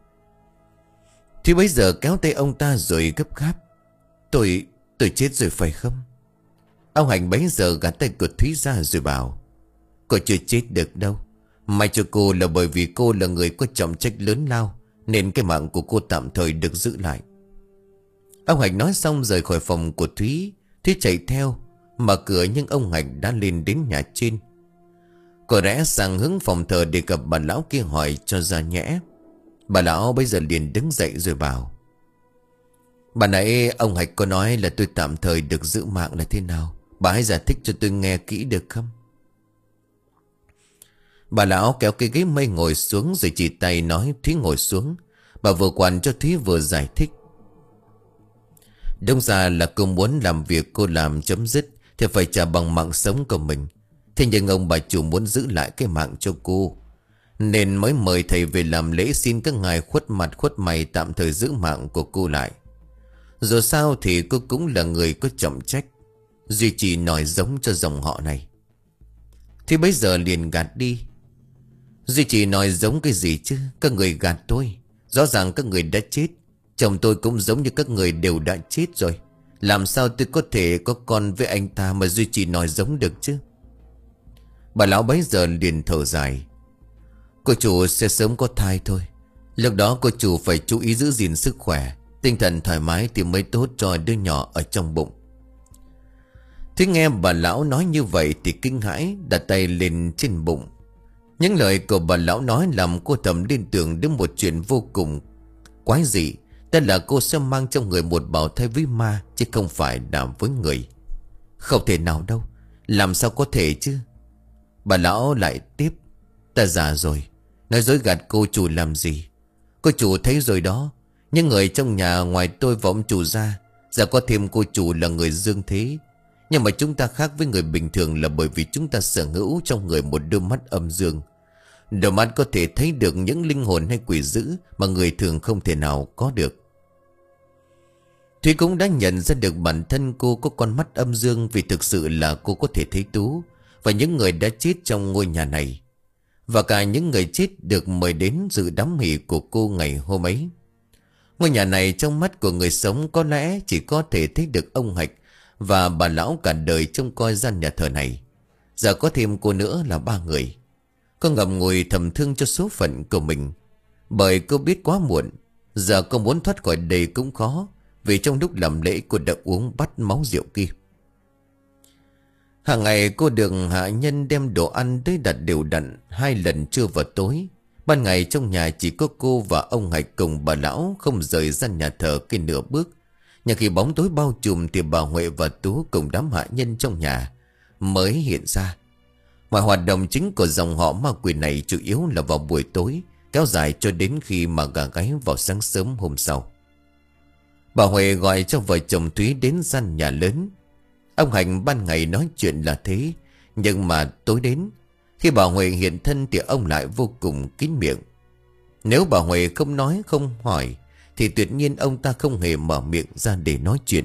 Thì bấy giờ kéo tay ông ta rồi gấp gáp: Tôi, tôi chết rồi phải không? Ông Hạnh bấy giờ gạt tay của Thúy ra rồi bảo: cô chưa chết được đâu. May cho cô là bởi vì cô là người có trọng trách lớn lao, nên cái mạng của cô tạm thời được giữ lại. Ông Hạnh nói xong rời khỏi phòng của Thúy. Thúy chạy theo, mở cửa nhưng ông Hạnh đã lên đến nhà trên. Cô rẽ sang hướng phòng thờ để gặp bà lão kia hỏi cho ra nhẽ. Bà lão bây giờ liền đứng dậy rồi bảo: bà nãy ông Hạch có nói là tôi tạm thời được giữ mạng là thế nào? Bà hãy giải thích cho tôi nghe kỹ được không? Bà lão kéo cái ghế mây ngồi xuống rồi chỉ tay nói Thúy ngồi xuống. Bà vừa quản cho Thúy vừa giải thích. Đúng ra là cô muốn làm việc cô làm chấm dứt thì phải trả bằng mạng sống của mình. Thế nhưng ông bà chủ muốn giữ lại cái mạng cho cô, nên mới mời thầy về làm lễ xin các ngài khuất mặt khuất mày tạm thời giữ mạng của cô lại. Dù sao thì cô cũng là người có trọng trách, duy trì nòi giống cho dòng họ này. Thì bây giờ liền gạt đi. Duy trì nòi giống cái gì chứ? Các người gạt tôi. Rõ ràng các người đã chết. Chồng tôi cũng giống như các người đều đã chết rồi. Làm sao tôi có thể có con với anh ta mà duy trì nòi giống được chứ? Bà lão bấy giờ liền thở dài. Cô chủ sẽ sớm có thai thôi. Lúc đó cô chủ phải chú ý giữ gìn sức khỏe, tinh thần thoải mái thì mới tốt cho đứa nhỏ ở trong bụng. Thúy nghe bà lão nói như vậy thì kinh hãi, đặt tay lên trên bụng. Những lời của bà lão nói làm cô thầm liên tưởng đến một chuyện vô cùng quái dị. Đó là cô sẽ mang trong người một bào thai với ma, chứ không phải là với người. Không thể nào đâu, làm sao có thể chứ? Bà lão lại tiếp: Ta già rồi, nói dối gạt cô chủ làm gì? Cô chủ thấy rồi đó, những người trong nhà ngoài tôi và ông chủ ra, giờ có thêm cô chủ là người dương thế. Nhưng mà chúng ta khác với người bình thường là bởi vì chúng ta sở hữu trong người một đôi mắt âm dương. Đôi mắt có thể thấy được những linh hồn hay quỷ dữ mà người thường không thể nào có được. Thúy cũng đã nhận ra được bản thân cô có con mắt âm dương, vì thực sự là cô có thể thấy Tú và những người đã chết trong ngôi nhà này, và cả những người chết được mời đến dự đám hỷ của cô ngày hôm ấy. Ngôi nhà này trong mắt của người sống có lẽ chỉ có thể thấy được ông Hạch và bà lão cả đời trông coi gian nhà thờ này. Giờ có thêm cô nữa là ba người. Cô ngậm ngùi thầm thương cho số phận của mình, bởi cô biết quá muộn. Giờ cô muốn thoát khỏi đây cũng khó, vì trong lúc làm lễ cô đã uống bát máu rượu kia. Hàng ngày cô được hạ nhân đem đồ ăn tới đặt đều đặn hai lần trưa và tối. Ban ngày trong nhà chỉ có cô và ông Hạch cùng bà lão không rời gian nhà thờ kia nửa bước. Nhưng khi bóng tối bao trùm thì bà Huệ và Tú cùng đám hạ nhân trong nhà mới hiện ra. Mọi hoạt động chính của dòng họ ma quỷ này chủ yếu là vào buổi tối, kéo dài cho đến khi mà gà gáy vào sáng sớm hôm sau. Bà Huệ gọi cho vợ chồng Thúy đến gian nhà lớn. Ông Hạnh ban ngày nói chuyện là thế, nhưng mà tối đến, khi bà Huệ hiện thân thì ông lại vô cùng kín miệng. Nếu bà Huệ không nói không hỏi thì tuyệt nhiên ông ta không hề mở miệng ra để nói chuyện.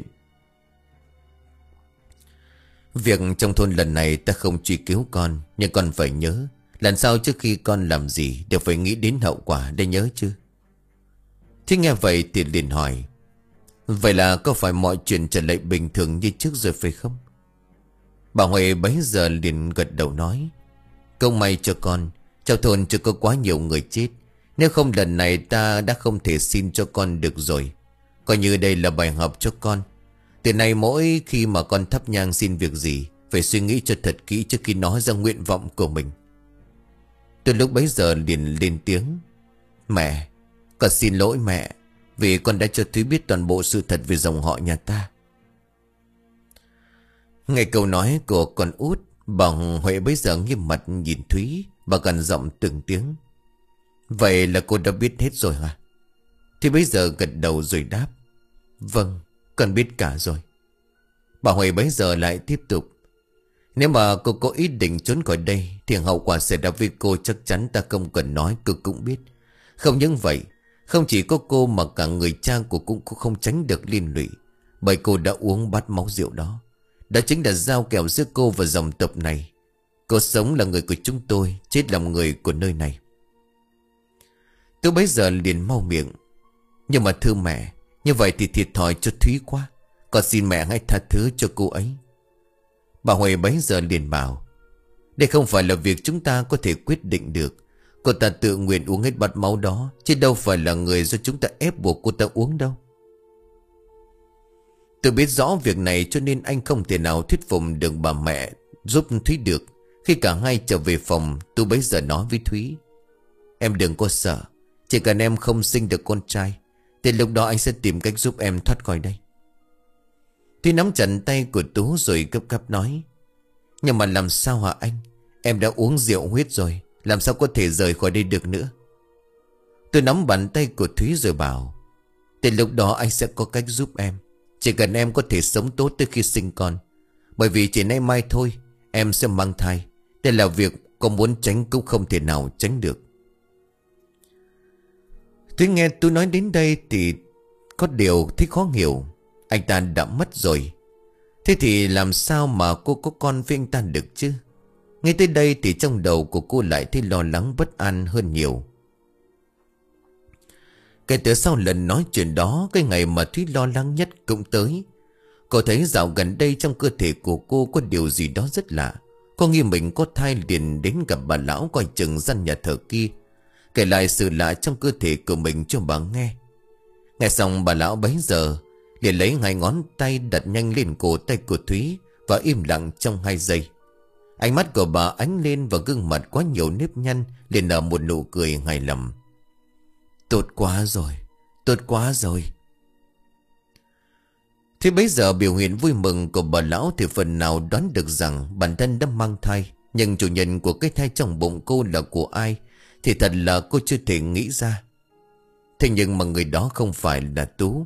Việc trong thôn lần này ta không truy cứu con, nhưng con phải nhớ, lần sau trước khi con làm gì đều phải nghĩ đến hậu quả, để nhớ chứ. Thế nghe vậy thì liền hỏi: Vậy là có phải mọi chuyện trở lại bình thường như trước rồi phải không? Bà Huệ bấy giờ liền gật đầu nói: Không may cho con, trong thôn chưa có quá nhiều người chết. Nếu không lần này ta đã không thể xin cho con được rồi. Coi như đây là bài học cho con. Từ nay mỗi khi mà con thắp nhang xin việc gì, phải suy nghĩ cho thật kỹ trước khi nói ra nguyện vọng của mình. Từ lúc bấy giờ liền lên tiếng: Mẹ, con xin lỗi mẹ, vì con đã cho Thúy biết toàn bộ sự thật về dòng họ nhà ta. Nghe câu nói của con út, bà Huệ bấy giờ nghiêm mặt nhìn Thúy và gần giọng từng tiếng: Vậy là cô đã biết hết rồi hả? Thì bấy giờ gật đầu rồi đáp: Vâng, con biết cả rồi. Bà Huệ bấy giờ lại tiếp tục: Nếu mà cô có ý định trốn khỏi đây thì hậu quả sẽ ra với cô chắc chắn ta không cần nói, cô cũng biết. Không những vậy, không chỉ có cô mà cả người cha của cô cũng không tránh được liên lụy, bởi cô đã uống bát máu rượu đó. Đó chính là giao kèo giữa cô và dòng tộc này. Cô sống là người của chúng tôi, chết làm người của nơi này. Tôi bấy giờ liền mau miệng: Nhưng mà thưa mẹ, như vậy thì thiệt thòi cho Thúy quá. Con xin mẹ hãy tha thứ cho cô ấy. Bà Huệ bấy giờ liền bảo: Đây không phải là việc chúng ta có thể quyết định được. Cô ta tự nguyện uống hết bát máu đó, chứ đâu phải là người do chúng ta ép buộc cô ta uống đâu. Tôi biết rõ việc này cho nên anh không thể nào thuyết phục được bà mẹ giúp Thúy được. Khi cả hai trở về phòng, tôi bấy giờ nói với Thúy: Em đừng có sợ, chỉ cần em không sinh được con trai thì lúc đó anh sẽ tìm cách giúp em thoát khỏi đây. Thúy nắm chặt tay của Tú rồi gấp gáp nói: Nhưng mà làm sao hả anh? Em đã uống rượu huyết rồi, làm sao có thể rời khỏi đây được nữa? Tôi nắm bàn tay của Thúy rồi bảo: Thì lúc đó anh sẽ có cách giúp em. Chỉ cần em có thể sống tốt tới khi sinh con. Bởi vì chỉ nay mai thôi em sẽ mang thai. Đây là việc con muốn tránh cũng không thể nào tránh được. Thúy nghe tôi nói đến đây thì có điều thấy khó hiểu. Anh ta đã mất rồi, thế thì làm sao mà cô có con với anh ta được chứ? Ngay tới đây thì trong đầu của cô lại thấy lo lắng bất an hơn nhiều. Kể từ sau lần nói chuyện đó, cái ngày mà Thúy lo lắng nhất cũng tới. Cô thấy dạo gần đây trong cơ thể của cô có điều gì đó rất lạ. Cô nghi mình có thai liền đến gặp bà lão coi chừng gian nhà thờ kia, kể lại sự lạ trong cơ thể của mình cho bà nghe. Nghe xong bà lão bấy giờ liền lấy hai ngón tay đặt nhanh lên cổ tay của Thúy và im lặng trong hai giây. Ánh mắt của bà ánh lên và gương mặt quá nhiều nếp nhăn liền nở một nụ cười hài lòng. Tốt quá rồi, tốt quá rồi. Thế bấy giờ biểu hiện vui mừng của bà lão thì phần nào đoán được rằng bản thân đã mang thai. Nhưng chủ nhân của cái thai trong bụng cô là của ai thì thật là cô chưa thể nghĩ ra. Thế nhưng mà người đó không phải là Tú.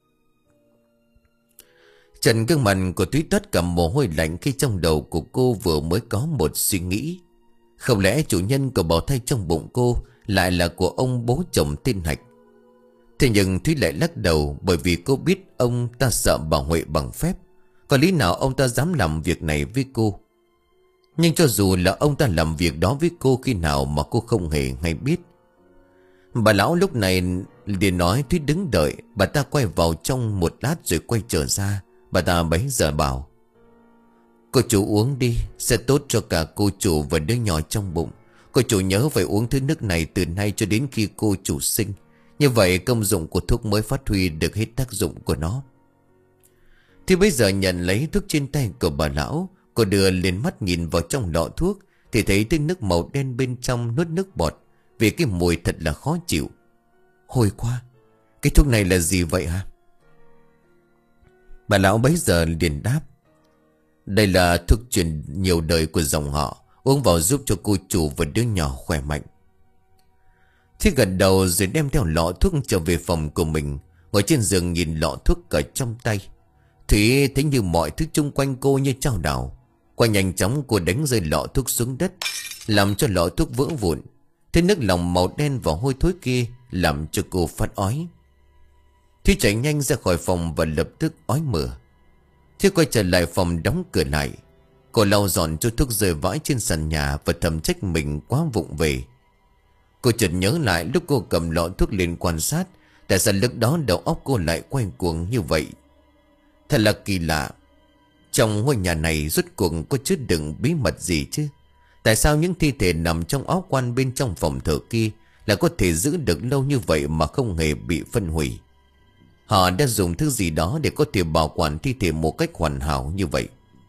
Trần gương mặt của Thúy tất cả mồ hôi lạnh khi trong đầu của cô vừa mới có một suy nghĩ. Không lẽ chủ nhân của bào thai trong bụng cô lại là của ông bố chồng tên Hạch? Thế nhưng Thúy lại lắc đầu, bởi vì cô biết ông ta sợ bà Huệ bằng phép. Có lý nào ông ta dám làm việc này với cô? Nhưng cho dù là ông ta làm việc đó với cô khi nào mà cô không hề hay biết. Bà lão lúc này liền nói Thúy đứng đợi. Bà ta quay vào trong một lát rồi quay trở ra. Bà ta bấy giờ bảo: Cô chủ uống đi, sẽ tốt cho cả cô chủ và đứa nhỏ trong bụng. Cô chủ nhớ phải uống thứ nước này từ nay cho đến khi cô chủ sinh. Như vậy công dụng của thuốc mới phát huy được hết tác dụng của nó. Thì bây giờ nhận lấy thuốc trên tay của bà lão, cô đưa lên mắt nhìn vào trong lọ thuốc thì thấy thứ nước màu đen bên trong nuốt nước bọt, vì cái mùi thật là khó chịu. Hôi quá, cái thuốc này là gì vậy hả? Bà lão bấy giờ liền đáp: Đây là thuốc truyền nhiều đời của dòng họ, uống vào giúp cho cô chủ và đứa nhỏ khỏe mạnh. Thì gật đầu rồi đem theo lọ thuốc trở về phòng của mình. Ngồi trên giường nhìn lọ thuốc ở trong tay, Thúy thấy như mọi thứ chung quanh cô như chao đảo. Qua nhanh chóng cô đánh rơi lọ thuốc xuống đất, làm cho lọ thuốc vỡ vụn. Thế nước lòng màu đen và hôi thối kia làm cho cô phát ói. Thúy chạy nhanh ra khỏi phòng và lập tức ói mửa. Thúy quay trở lại phòng đóng cửa lại. Cô lau dọn cho thuốc rơi vãi trên sàn nhà và thầm trách mình quá vụng về. Cô chợt nhớ lại lúc cô cầm lọ thuốc lên quan sát, tại sao lúc đó đầu óc cô lại quay cuồng như vậy. Thật là kỳ lạ. Trong ngôi nhà này rốt cuộc có chứa đựng bí mật gì chứ? Tại sao những thi thể nằm trong áo quan bên trong phòng thờ kia là có thể giữ được lâu như vậy mà không hề bị phân hủy? Họ đã dùng thứ gì đó để có thể bảo quản thi thể một cách hoàn hảo như vậy?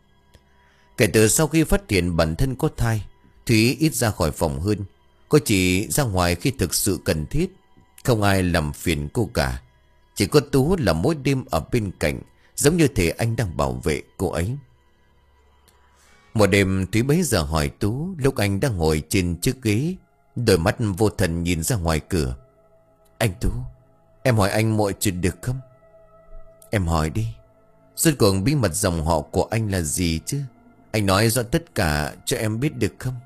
Kể từ sau khi phát hiện bản thân có thai, Thúy ít ra khỏi phòng hơn. Cô chỉ ra ngoài khi thực sự cần thiết. Không ai làm phiền cô cả. Chỉ có Tú là mỗi đêm ở bên cạnh, giống như thể anh đang bảo vệ cô ấy. Một đêm Thúy bấy giờ hỏi Tú, lúc anh đang ngồi trên chiếc ghế, đôi mắt vô thần nhìn ra ngoài cửa: Anh Tú, em hỏi anh mọi chuyện được không? Em hỏi đi. Rốt cuộc bí mật dòng họ của anh là gì chứ? Anh nói rõ tất cả cho em biết được không?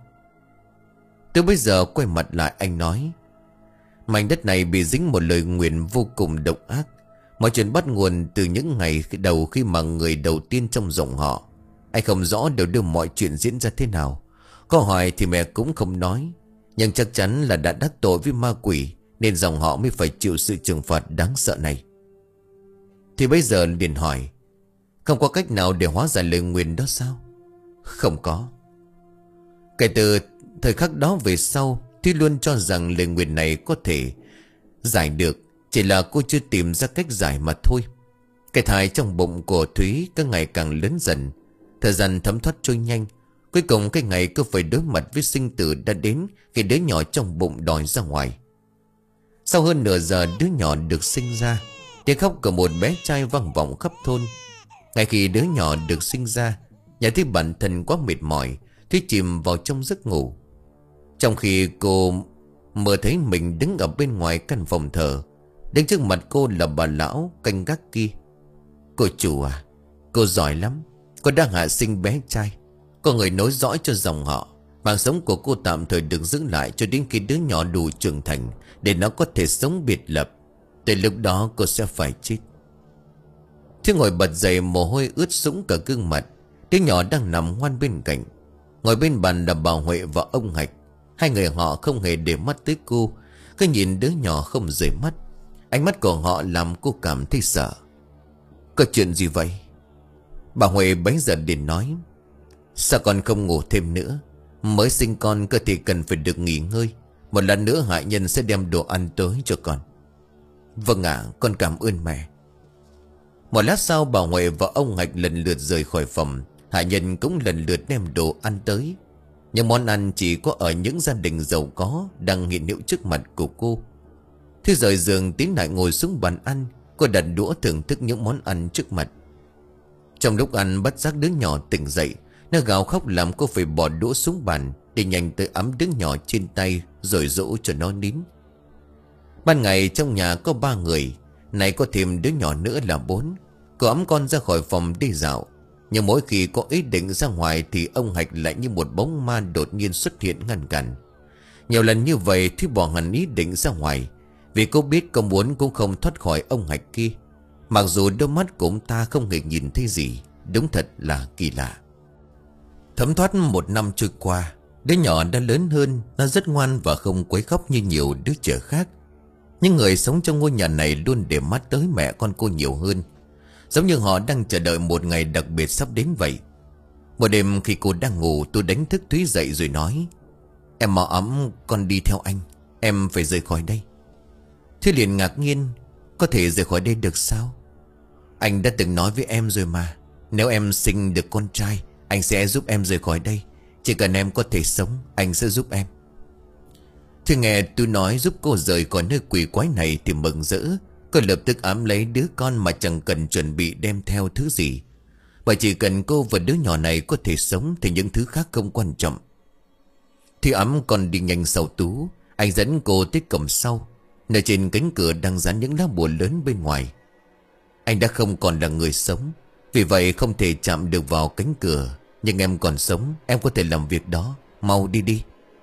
Tú bây giờ quay mặt lại, anh nói: Mảnh đất này bị dính một lời nguyền vô cùng độc ác. Mọi chuyện bắt nguồn từ những ngày đầu khi mà người đầu tiên trong dòng họ. Anh không rõ đều đưa mọi chuyện diễn ra thế nào. Có hỏi thì mẹ cũng không nói. Nhưng chắc chắn là đã đắc tội với ma quỷ, nên dòng họ mới phải chịu sự trừng phạt đáng sợ này. Thì bây giờ liền hỏi: Không có cách nào để hóa giải lời nguyền đó sao? Không có. Kể từ thời khắc đó về sau, Thúy luôn cho rằng lời nguyền này có thể giải được, chỉ là cô chưa tìm ra cách giải mà thôi. Cái thai trong bụng của Thúy càng ngày càng lớn dần. Thời gian thấm thoát trôi nhanh. Cuối cùng cái ngày cô phải đối mặt với sinh tử đã đến khi đứa nhỏ trong bụng đòi ra ngoài. Sau hơn nửa giờ đứa nhỏ được sinh ra, tiếng khóc của một bé trai vang vọng khắp thôn. Ngay khi đứa nhỏ được sinh ra, nhà thấy bản thân quá mệt mỏi, Thúy chìm vào trong giấc ngủ. Trong khi cô mơ thấy mình đứng ở bên ngoài căn phòng thờ, đứng trước mặt cô là bà lão canh gác kia. Cô chủ à, cô giỏi lắm. Cô đang hạ sinh bé trai. Có người nối dõi cho dòng họ. Mạng sống của cô tạm thời được giữ lại cho đến khi đứa nhỏ đủ trưởng thành, để nó có thể sống biệt lập. Tới lúc đó cô sẽ phải chết. Thế ngồi bật dậy, mồ hôi ướt sũng cả gương mặt. Đứa nhỏ đang nằm ngoan bên cạnh. Ngồi bên bàn là bà Huệ và ông Hạch. Hai người họ không hề để mắt tới cô, cứ nhìn đứa nhỏ không rời mắt. Ánh mắt của họ làm cô cảm thấy sợ. Có chuyện gì vậy? Bà Huệ bấy giờ liền nói: Sao con không ngủ thêm nữa? Mới sinh con cơ thể cần phải được nghỉ ngơi. Một lần nữa hạ nhân sẽ đem đồ ăn tới cho con. Vâng ạ, con cảm ơn mẹ. Một lát sau bà Huệ và ông Hạch lần lượt rời khỏi phòng. hạ nhân cũng lần lượt đem đồ ăn tới. Nhưng món ăn chỉ có ở những gia đình giàu có đang hiện hữu trước mặt của cô. Thư rời giường tiến lại ngồi xuống bàn ăn. Cô đặt đũa thưởng thức những món ăn trước mặt. Trong lúc ăn bất giác đứa nhỏ tỉnh dậy. Nó gào khóc làm cô phải bỏ đũa xuống bàn để nhanh tới ấm đứa nhỏ trên tay rồi dỗ cho nó nín. Ban ngày trong nhà có ba người, nay có thêm đứa nhỏ nữa là bốn. Cô ấm con ra khỏi phòng đi dạo. Nhưng mỗi khi có ý định ra ngoài thì ông Hạch lại như một bóng ma đột nhiên xuất hiện ngăn cản. Nhiều lần như vậy Thúy bỏ hẳn ý định ra ngoài, vì cô biết cô muốn cũng không thoát khỏi ông Hạch kia. Mặc dù đôi mắt của ông ta không hề nhìn thấy gì. Đúng thật là kỳ lạ. Thấm thoát một năm trôi qua, đứa nhỏ đã lớn hơn. Nó rất ngoan và không quấy khóc như nhiều đứa trẻ khác. Những người sống trong ngôi nhà này luôn để mắt tới mẹ con cô nhiều hơn, giống như họ đang chờ đợi một ngày đặc biệt sắp đến vậy. Một đêm khi cô đang ngủ, tôi đánh thức Thúy dậy rồi nói: "Em mau ấm, con đi theo anh. Em phải rời khỏi đây." Thúy liền ngạc nhiên: "Có thể rời khỏi đây được sao? Anh đã từng nói với em rồi mà. Nếu em sinh được con trai, anh sẽ giúp em rời khỏi đây. Chỉ cần em có thể sống, anh sẽ giúp em." Thúy nghe tôi nói giúp cô rời khỏi nơi quỷ quái này thì mừng rỡ. Cô lập tức ẵm lấy đứa con mà chẳng cần chuẩn bị đem theo thứ gì. Bởi chỉ cần cô và đứa nhỏ này có thể sống thì những thứ khác không quan trọng. Thúy ẵm còn đi nhanh sau Tú. Anh dẫn cô tới cổng sau, nơi trên cánh cửa đang dán những lá bùa lớn bên ngoài. Anh đã không còn là người sống, vì vậy không thể chạm được vào cánh cửa. Nhưng em còn sống, em có thể làm việc đó. Mau đi đi.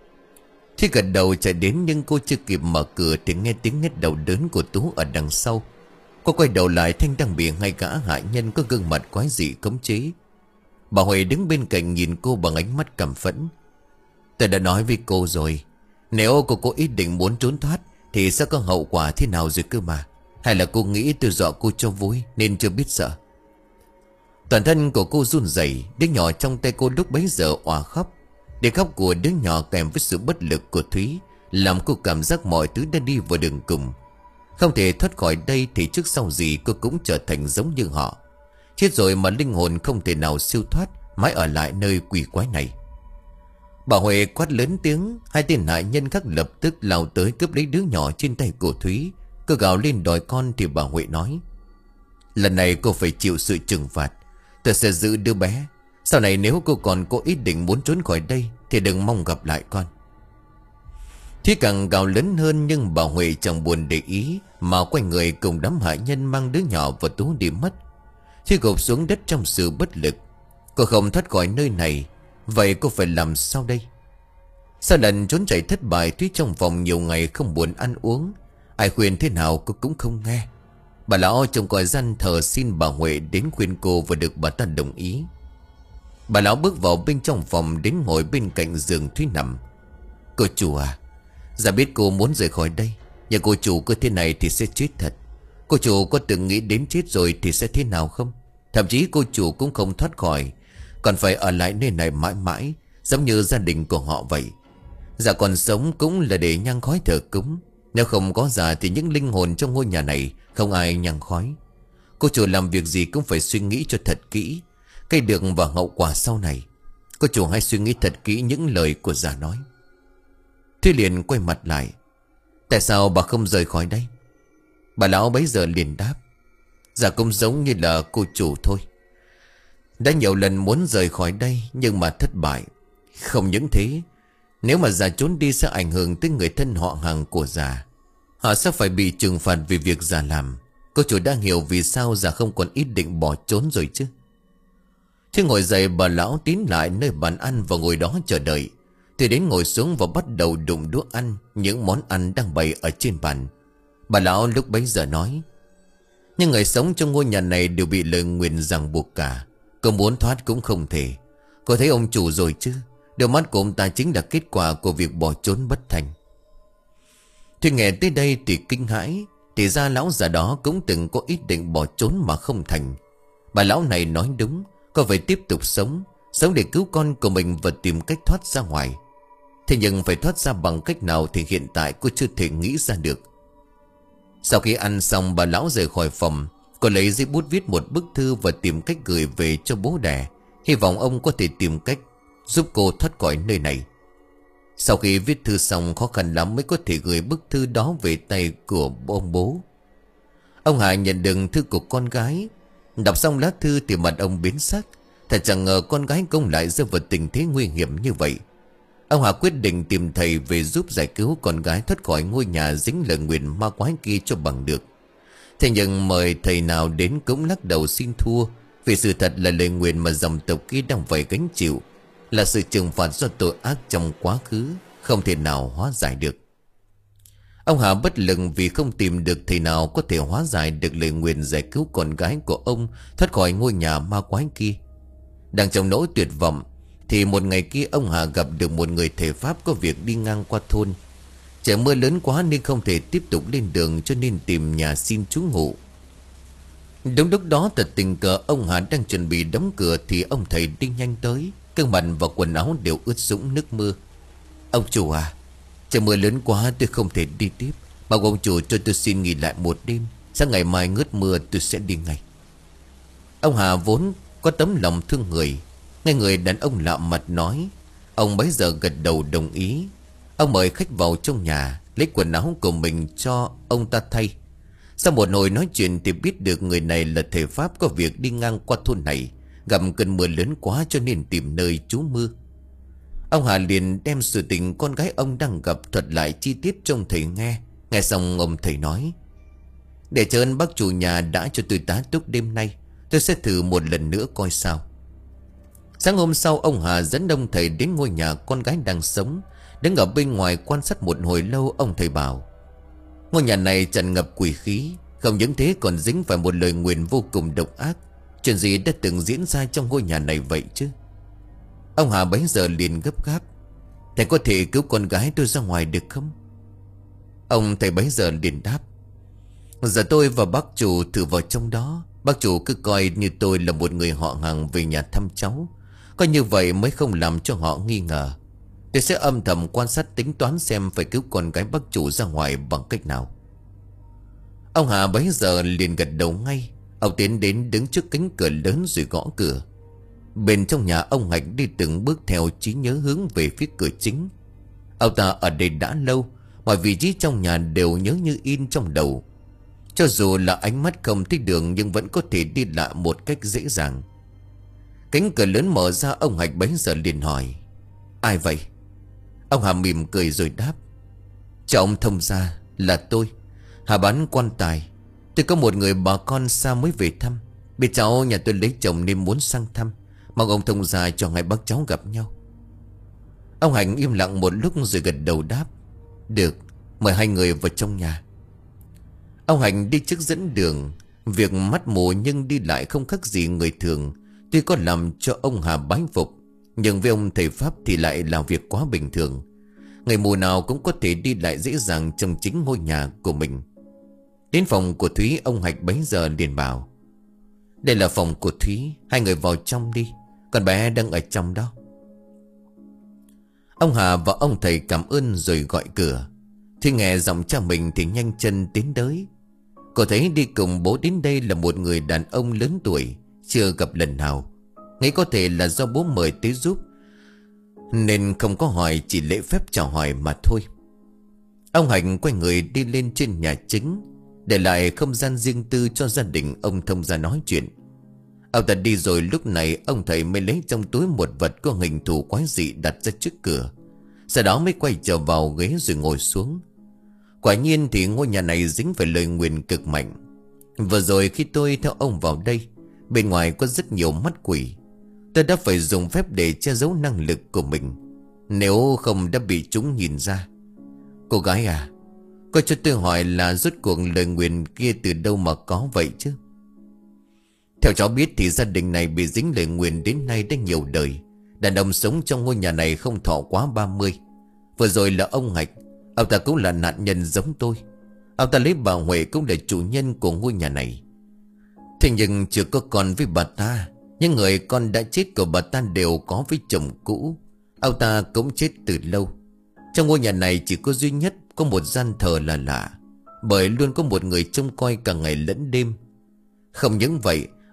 Khi gật đầu chạy đến, nhưng cô chưa kịp mở cửa thì nghe tiếng hét đau đớn của Tú ở đằng sau. Cô quay đầu lại, Thanh đang bị hai gã hạ nhân có gương mặt quái dị khống chế. Bà Huệ đứng bên cạnh nhìn cô bằng ánh mắt cảm phẫn. "Tôi đã nói với cô rồi, nếu cô có ý định muốn trốn thoát thì sẽ có hậu quả thế nào rồi cơ mà. Hay là cô nghĩ tôi dọa cô cho vui nên chưa biết sợ?" Toàn thân của cô run rẩy, đứa nhỏ trong tay cô lúc bấy giờ òa khóc. Để khóc của đứa nhỏ kèm với sự bất lực của Thúy làm cô cảm giác mọi thứ đã đi vào đường cùng. Không thể thoát khỏi đây thì trước sau gì cô cũng trở thành giống như họ. Chết rồi mà linh hồn không thể nào siêu thoát, mãi ở lại nơi quỷ quái này. Bà Huệ quát lớn tiếng. Hai tên nạn nhân khác lập tức lao tới cướp lấy đứa nhỏ trên tay của Thúy. Cô gào lên đòi con thì bà Huệ nói: "Lần này cô phải chịu sự trừng phạt. Tôi sẽ giữ đứa bé. Sau này nếu cô còn có ý định muốn trốn khỏi đây thì đừng mong gặp lại con." Thúy càng gào lớn hơn, nhưng bà Huệ chẳng buồn để ý mà quay người cùng đám hạ nhân mang đứa nhỏ và Tú đi mất. Thúy gục xuống đất trong sự bất lực. Cô không thoát khỏi nơi này, vậy cô phải làm sao đây? Sau lần trốn chạy thất bại, Thúy trong vòng nhiều ngày không buồn ăn uống. Ai khuyên thế nào cô cũng không nghe. Bà lão trông coi gian thờ xin bà Huệ đến khuyên cô và được bà ta đồng ý. Bà lão bước vào bên trong phòng, đến ngồi bên cạnh giường Thúy nằm. "Cô chủ à, dạ biết cô muốn rời khỏi đây, nhưng cô chủ cứ thế này thì sẽ chết thật. Cô chủ có từng nghĩ đến chết rồi thì sẽ thế nào không? Thậm chí cô chủ cũng không thoát khỏi, còn phải ở lại nơi này mãi mãi, giống như gia đình của họ vậy. Dạ còn sống cũng là để nhang khói thờ cúng. Nếu không có dạ thì những linh hồn trong ngôi nhà này không ai nhang khói. Cô chủ làm việc gì cũng phải suy nghĩ cho thật kỹ cái được và hậu quả sau này. Cô chủ hãy suy nghĩ thật kỹ những lời của già nói." Thúy liền quay mặt lại: "Tại sao bà không rời khỏi đây?" Bà lão bấy giờ liền đáp: "Dạ cũng giống như là cô chủ thôi. Đã nhiều lần muốn rời khỏi đây nhưng mà thất bại. Không những thế, nếu mà già trốn đi sẽ ảnh hưởng tới người thân họ hàng của già. Họ sẽ phải bị trừng phạt vì việc già làm. Cô chủ đang hiểu vì sao già không còn ý định bỏ trốn rồi chứ." Khi ngồi dậy, bà lão tiến lại nơi bàn ăn và ngồi đó chờ đợi. Thì đến ngồi xuống và bắt đầu đụng đũa ăn những món ăn đang bày ở trên bàn. Bà lão lúc bấy giờ nói: "những người sống trong ngôi nhà này đều bị lời nguyền ràng buộc cả. Cô muốn thoát cũng không thể. Cô thấy ông chủ rồi chứ? Đôi mắt của ông ta chính là kết quả của việc bỏ trốn bất thành." Thì nghe tới đây thì kinh hãi. Thì ra lão già đó cũng từng có ý định bỏ trốn mà không thành. Bà lão này nói đúng. Cô phải tiếp tục sống, sống để cứu con của mình và tìm cách thoát ra ngoài. Thế nhưng phải thoát ra bằng cách nào thì hiện tại cô chưa thể nghĩ ra được. Sau khi ăn xong, bà lão rời khỏi phòng. Cô lấy giấy bút viết một bức thư và tìm cách gửi về cho bố đẻ, Hy vọng ông có thể tìm cách giúp cô thoát khỏi nơi này. Sau khi viết thư xong, khó khăn lắm mới có thể gửi bức thư đó về tay của ông bố. Ông Hà nhận được thư của con gái. Đọc xong lá thư thì mặt ông biến sắc. Thật chẳng ngờ con gái công lại rơi vào tình thế nguy hiểm như vậy. Ông Hà quyết định tìm thầy về giúp giải cứu con gái thoát khỏi ngôi nhà dính lời nguyền ma quái kia cho bằng được. Thế nhưng mời thầy nào đến cũng lắc đầu xin thua. Vì sự thật là lời nguyền mà dòng tộc kia đang phải gánh chịu là sự trừng phạt do tội ác trong quá khứ, không thể nào hóa giải được. Ông Hà bất lực vì không tìm được thầy nào có thể hóa giải được lời nguyền giải cứu con gái của ông thoát khỏi ngôi nhà ma quái kia. Đang trong nỗi tuyệt vọng thì một ngày kia ông Hà gặp được một người thầy Pháp có việc đi ngang qua thôn. Trời mưa lớn quá nên không thể tiếp tục lên đường, cho nên tìm nhà xin trú ngụ. Đúng lúc đó thật tình cờ ông Hà đang chuẩn bị đóng cửa thì ông thầy đi nhanh tới. Cơ mặt và quần áo đều ướt sũng nước mưa. Ông chủ à, trời mưa lớn quá tôi không thể đi tiếp. Bảo ông chủ cho tôi xin nghỉ lại một đêm. Sáng ngày mai ngớt mưa tôi sẽ đi ngay. Ông Hà vốn có tấm lòng thương người. Nghe người đàn ông lạ mặt nói, ông bấy giờ gật đầu đồng ý. Ông mời khách vào trong nhà, lấy quần áo của mình cho ông ta thay. Sau một hồi nói chuyện thì biết được người này là thầy Pháp có việc đi ngang qua thôn này, gặp cơn mưa lớn quá cho nên tìm nơi trú mưa. Ông Hà liền đem sự tình con gái ông đang gặp thuật lại chi tiết cho ông thầy nghe. Nghe xong ông thầy nói, để cho ơn bác chủ nhà đã cho tôi tá túc đêm nay, tôi sẽ thử một lần nữa coi sao. Sáng hôm sau ông Hà dẫn ông thầy đến ngôi nhà con gái đang sống. Đứng ở bên ngoài quan sát một hồi lâu, ông thầy bảo, ngôi nhà này tràn ngập quỷ khí. Không những thế còn dính phải một lời nguyền vô cùng độc ác. Chuyện gì đã từng diễn ra trong ngôi nhà này vậy chứ? Ông Hà bấy giờ liền gấp gáp, thầy có thể cứu con gái tôi ra ngoài được không? Ông thầy bấy giờ liền đáp, giờ tôi và bác chủ thử vào trong đó. Bác chủ cứ coi như tôi là một người họ hàng về nhà thăm cháu. Coi như vậy mới không làm cho họ nghi ngờ. Tôi sẽ âm thầm quan sát tính toán xem phải cứu con gái bác chủ ra ngoài bằng cách nào. Ông Hà bấy giờ liền gật đầu ngay. Ông tiến đến đứng trước cánh cửa lớn rồi gõ cửa. Bên trong nhà ông Hạch đi từng bước theo trí nhớ hướng về phía cửa chính. Ông ta ở đây đã lâu, mọi vị trí trong nhà đều nhớ như in trong đầu. Cho dù là ánh mắt không thấy đường nhưng vẫn có thể đi lại một cách dễ dàng. Cánh cửa lớn mở ra, ông Hạch bấy giờ liền hỏi, ai vậy? Ông Hà mỉm cười rồi đáp, cho ông thông ra là tôi, Hà bán quan tài. Tôi có một người bà con xa mới về thăm. Biết cháu nhà tôi lấy chồng nên muốn sang thăm, mong ông thông ra cho hai bác cháu gặp nhau. Ông Hạnh im lặng một lúc rồi gật đầu đáp, được, mời hai người vào trong nhà. Ông Hạnh đi trước dẫn đường. Việc mắt mù nhưng đi lại không khác gì người thường. Tuy có làm cho ông Hà bái phục, nhưng với ông thầy Pháp thì lại là việc quá bình thường. Người mù nào cũng có thể đi lại dễ dàng trong chính ngôi nhà của mình. Đến phòng của Thúy, ông Hạch bấy giờ liền bảo, đây là phòng của Thúy, hai người vào trong đi, con bé đang ở trong đó. Ông Hà và ông thầy cảm ơn rồi gọi cửa. Thúy nghe giọng cha mình thì nhanh chân tiến tới. Cô thấy đi cùng bố đến đây là một người đàn ông lớn tuổi, chưa gặp lần nào. Nghĩ có thể là do bố mời tới giúp nên không có hỏi, chỉ lễ phép chào hỏi mà thôi. Ông Hạnh quay người đi lên trên nhà chính, để lại không gian riêng tư cho gia đình ông thông ra nói chuyện. Ông ta đi rồi lúc này ông thầy mới lấy trong túi một vật có hình thù quái dị đặt ra trước cửa. Sau đó mới quay trở vào ghế rồi ngồi xuống. Quả nhiên thì ngôi nhà này dính phải lời nguyền cực mạnh. Vừa rồi khi tôi theo ông vào đây, bên ngoài có rất nhiều mắt quỷ. Tôi đã phải dùng phép để che giấu năng lực của mình, nếu không đã bị chúng nhìn ra. Cô gái à, cô cho tôi hỏi là rốt cuộc lời nguyền kia từ đâu mà có vậy chứ? Theo cháu biết thì gia đình này bị dính lời nguyền đến nay đã nhiều đời. Đàn ông sống trong ngôi nhà này không thọ quá ba mươi. Vừa rồi là ông Hạch, ông ta cũng là nạn nhân giống tôi. Ông ta lấy bà Huệ cũng là chủ nhân của ngôi nhà này. Thế nhưng chưa có con với bà ta. Những người con đã chết của bà ta đều có với chồng cũ. Ông ta cũng chết từ lâu. Trong ngôi nhà này chỉ có duy nhất có một gian thờ là lạ, bởi luôn có một người trông coi cả ngày lẫn đêm. Không những vậy,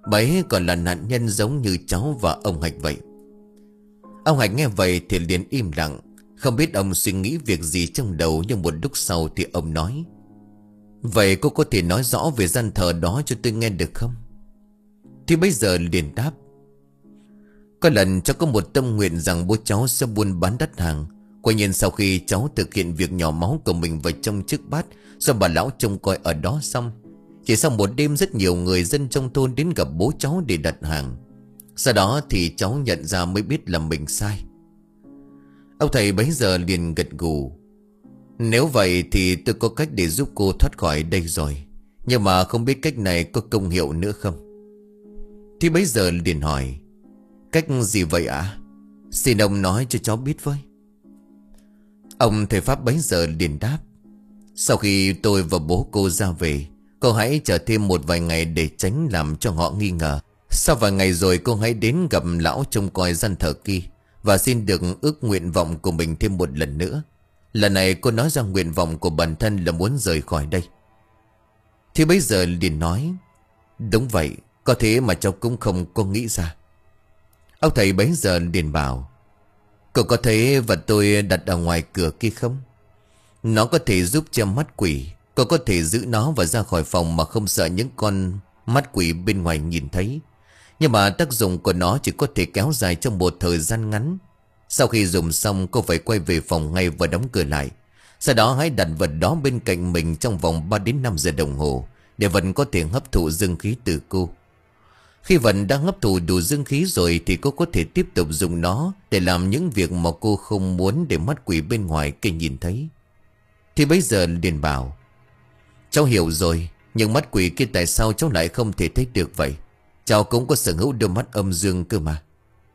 Bà ấy còn là nạn nhân giống như cháu và ông Hạch vậy. Ông Hạch nghe vậy thì liền im lặng. Không biết ông suy nghĩ việc gì trong đầu, nhưng một lúc sau thì ông nói: "Vậy cô có thể nói rõ về gian thờ đó cho tôi nghe được không?" Thì bây giờ liền đáp: "Có lần cháu có một tâm nguyện rằng bố cháu sẽ buôn bán đất hàng. Quả nhiên sau khi cháu thực hiện việc nhỏ máu của mình vào trong chiếc bát do bà lão trông coi ở đó xong, chỉ sau một đêm rất nhiều người dân trong thôn đến gặp bố cháu để đặt hàng. Sau đó thì cháu nhận ra mới biết là mình sai." Ông thầy bấy giờ liền gật gù: "Nếu vậy thì tôi có cách để giúp cô thoát khỏi đây rồi, nhưng mà không biết cách này có công hiệu nữa không?" Thì bấy giờ liền hỏi: "Cách gì vậy ạ? À? Xin ông nói cho cháu biết với." Ông thầy Pháp bấy giờ liền đáp: "Sau khi tôi và bố cô ra về, cô hãy chờ thêm một vài ngày để tránh làm cho họ nghi ngờ. Sau vài ngày rồi cô hãy đến gặp lão trông coi gian thờ kia và xin được ước nguyện vọng của mình thêm một lần nữa. Lần này cô nói ra nguyện vọng của bản thân là muốn rời khỏi đây." Thì bây giờ liền nói: "Đúng vậy, có thế mà cháu cũng không có nghĩ ra." Ông thầy bấy giờ liền bảo: "Cậu có thấy vật tôi đặt ở ngoài cửa kia không? Nó có thể giúp che mắt quỷ. Cậu có thể giữ nó và ra khỏi phòng mà không sợ những con mắt quỷ bên ngoài nhìn thấy. Nhưng mà tác dụng của nó chỉ có thể kéo dài trong một thời gian ngắn. Sau khi dùng xong cô phải quay về phòng ngay và đóng cửa lại. Sau đó hãy đặt vật đó bên cạnh mình trong vòng ba đến năm giờ đồng hồ để vật có thể hấp thụ dương khí từ cô. Khi vật đã hấp thụ đủ dương khí rồi thì cô có thể tiếp tục dùng nó để làm những việc mà cô không muốn để mắt quỷ bên ngoài kia nhìn thấy." Thì bây giờ liền bảo: "Cháu hiểu rồi, nhưng mắt quỷ kia tại sao cháu lại không thể thấy được vậy? Cháu cũng có sở hữu đôi mắt âm dương cơ mà."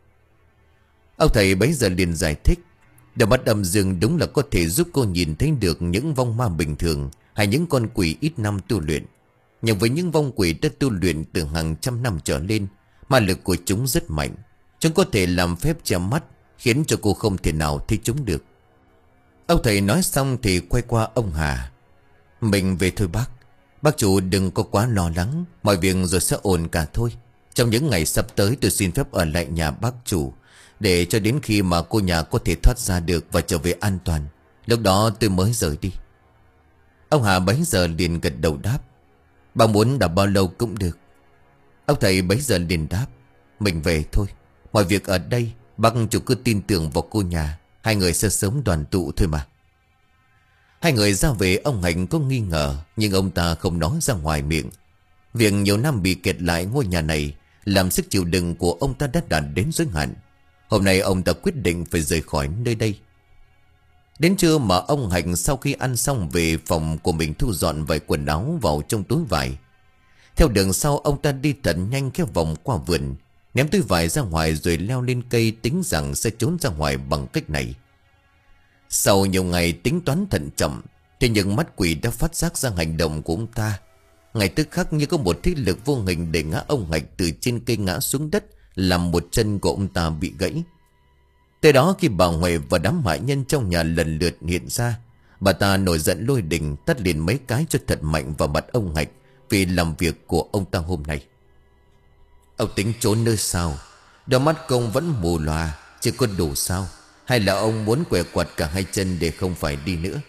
Ông thầy bấy giờ liền giải thích: "Đôi mắt âm dương đúng là có thể giúp cô nhìn thấy được những vong ma bình thường hay những con quỷ ít năm tu luyện. Nhưng với những vong quỷ đã tu luyện từ hàng trăm năm trở lên, ma lực của chúng rất mạnh. Chúng có thể làm phép che mắt, khiến cho cô không thể nào thấy chúng được." Ông thầy nói xong thì quay qua ông Hà: "Mình về thôi bác. Bác chủ đừng có quá lo lắng, mọi việc rồi sẽ ổn cả thôi. Trong những ngày sắp tới tôi xin phép ở lại nhà bác chủ, để cho đến khi mà cô nhà có thể thoát ra được và trở về an toàn, lúc đó tôi mới rời đi." Ông Hà bấy giờ liền gật đầu đáp: "Bà muốn đợi bao lâu cũng được." Ông thầy bấy giờ liền đáp: "Mình về thôi. Mọi việc ở đây bác chủ cứ tin tưởng vào cô nhà, hai người sẽ sớm đoàn tụ thôi mà." Hai người ra về, ông Hạnh có nghi ngờ nhưng ông ta không nói ra ngoài miệng. Việc nhiều năm bị kẹt lại ngôi nhà này làm sức chịu đựng của ông ta đã đạt đến giới hạn. Hôm nay ông ta quyết định phải rời khỏi nơi đây. Đến trưa mà ông Hạnh sau khi ăn xong về phòng của mình thu dọn vài quần áo vào trong túi vải. Theo đường sau ông ta đi thật nhanh khép vòng qua vườn, ném túi vải ra ngoài rồi leo lên cây tính rằng sẽ trốn ra ngoài bằng cách này. Sau nhiều ngày tính toán thận trọng, thế nhưng mắt quỷ đã phát giác ra hành động của ông ta. Ngay tức khắc như có một thế lực vô hình để ngã ông Hạnh từ trên cây ngã xuống đất, làm một chân của ông ta bị gãy. Tới đó khi bà Huệ và đám hại nhân trong nhà lần lượt hiện ra, bà ta nổi giận lôi đình tát liền mấy cái cho thật mạnh vào mặt ông Hạnh vì làm việc của ông ta hôm nay. "Ông tính trốn nơi sao? Đôi mắt công vẫn mù lòa, chưa có đủ sao? Hay là ông muốn quẹt quạt cả hai chân để không phải đi nữa?"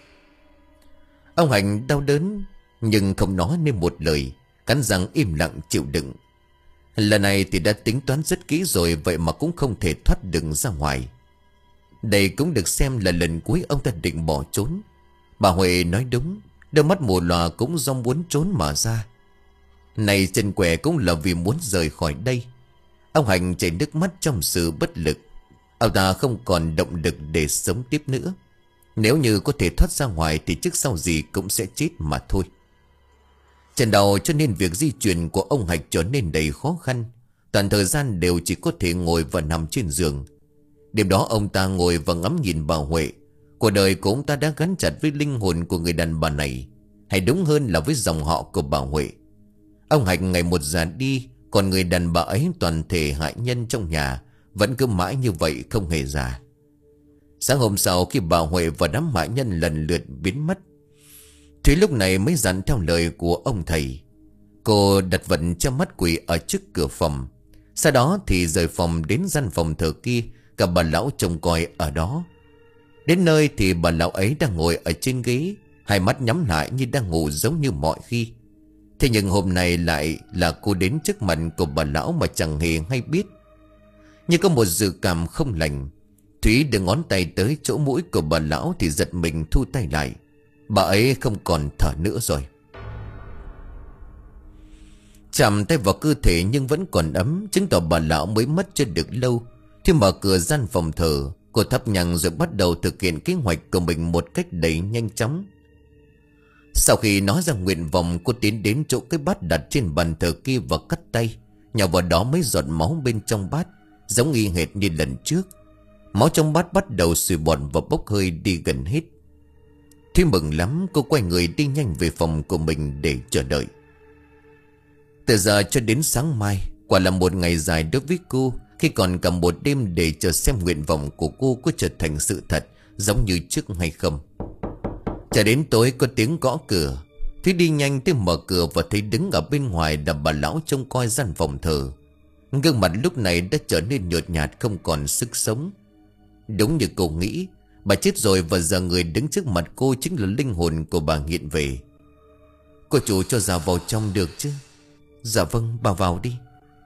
Ông Hạnh đau đớn nhưng không nói nên một lời, cắn răng im lặng chịu đựng. Lần này thì đã tính toán rất kỹ rồi, vậy mà cũng không thể thoát được ra ngoài. Đây cũng được xem là lần cuối ông ta định bỏ trốn. Bà Huệ nói đúng, đôi mắt mù lòa cũng do muốn trốn mà ra. Này chân quẻ cũng là vì muốn rời khỏi đây. Ông Hạnh chảy nước mắt trong sự bất lực. Ông ta không còn động lực để sống tiếp nữa. Nếu như có thể thoát ra ngoài thì trước sau gì cũng sẽ chết mà thôi. Trận đầu cho nên việc di chuyển của ông Hạnh trở nên đầy khó khăn. Toàn thời gian đều chỉ có thể ngồi và nằm trên giường. Đêm đó ông ta ngồi và ngắm nhìn bà Huệ. Cuộc đời của ông ta đã gắn chặt với linh hồn của người đàn bà này, hay đúng hơn là với dòng họ của bà Huệ. Ông Hạnh ngày một già đi, còn người đàn bà ấy toàn thể hại nhân trong nhà vẫn cứ mãi như vậy không hề già. Sáng hôm sau khi bà Huệ và đám hại nhân lần lượt biến mất, Thúy lúc này mới dặn theo lời của ông thầy. Cô đặt vật cho mắt quỷ ở trước cửa phòng. Sau đó thì rời phòng đến gian phòng thờ kia. Cả bà lão trông coi ở đó. Đến nơi thì bà lão ấy đang ngồi ở trên ghế, hai mắt nhắm lại như đang ngủ giống như mọi khi. Thế nhưng hôm nay lại là cô đến trước mặt của bà lão mà chẳng hề hay biết. Như có một dự cảm không lành, Thúy đưa ngón tay tới chỗ mũi của bà lão thì giật mình thu tay lại. Bà ấy không còn thở nữa rồi. Chạm tay vào cơ thể nhưng vẫn còn ấm, chứng tỏ bà lão mới mất chưa được lâu. Thì mở cửa gian phòng thờ, cô thắp nhang rồi bắt đầu thực hiện kế hoạch của mình một cách đầy nhanh chóng. Sau khi nói ra nguyện vọng, cô tiến đến chỗ cái bát đặt trên bàn thờ kia và cắt tay. Nhào vào đó mấy giọt máu bên trong bát, giống y hệt như lần trước. Máu trong bát bắt đầu sùi bọt và bốc hơi đi gần hết. Thúy mừng lắm, cô quay người đi nhanh về phòng của mình để chờ đợi. Từ giờ cho đến sáng mai, quả là một ngày dài đối với cô, khi còn cả một đêm để chờ xem nguyện vọng của cô có trở thành sự thật giống như trước hay không. Chờ đến tối có tiếng gõ cửa. Thúy đi nhanh tới mở cửa và thấy đứng ở bên ngoài là bà lão trông coi gian phòng thờ. Gương mặt lúc này đã trở nên nhợt nhạt, không còn sức sống. Đúng như cô nghĩ, bà chết rồi và giờ người đứng trước mặt cô chính là linh hồn của bà nghiện về. Cô chủ cho ra vào trong được chứ? Dạ vâng, bà vào đi.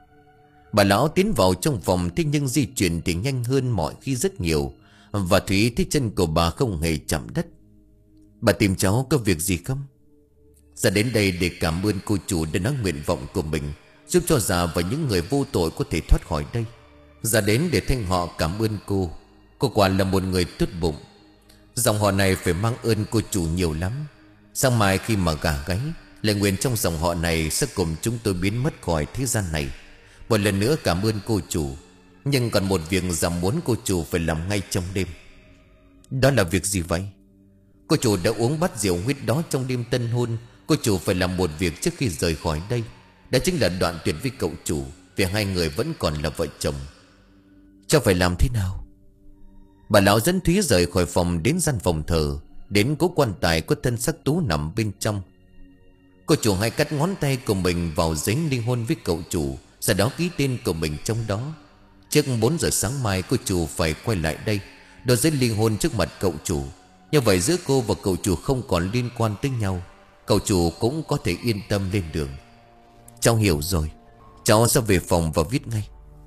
Bà lão tiến vào trong phòng, thế nhưng di chuyển thì nhanh hơn mọi khi rất nhiều. Và Thúy thấy chân của bà không hề chạm đất. Bà tìm cháu có việc gì không? Dạ đến đây để cảm ơn cô chủ đã nói nguyện vọng của mình, giúp cho già và những người vô tội có thể thoát khỏi đây. Dạ đến để thanh họ cảm ơn cô. Cô quả là một người tốt bụng. Dòng họ này phải mang ơn cô chủ nhiều lắm. Sáng mai khi mà gà gáy, lời nguyện trong dòng họ này sẽ cùng chúng tôi biến mất khỏi thế gian này. Một lần nữa cảm ơn cô chủ. Nhưng còn một việc dạ muốn cô chủ phải làm ngay trong đêm. Đó là việc gì vậy? Cô chủ đã uống bát rượu huyết đó trong đêm tân hôn. Cô chủ phải làm một việc trước khi rời khỏi đây. Đó chính là đoạn tuyệt với cậu chủ, vì hai người vẫn còn là vợ chồng. Cháu phải làm thế nào? Bà lão dẫn Thúy rời khỏi phòng đến gian phòng thờ. Đến cố quan tài có thân xác Tú nằm bên trong. Cô chủ hay cắt ngón tay của mình vào giấy ly hôn với cậu chủ, sau đó ký tên của mình trong đó. Trước bốn giờ sáng mai cô chủ phải quay lại đây, đốt giấy ly hôn trước mặt cậu chủ. Như vậy giữa cô và cậu chủ không còn liên quan tới nhau. Cậu chủ cũng có thể yên tâm lên đường. Cháu hiểu rồi, cháu sẽ về phòng và viết ngay.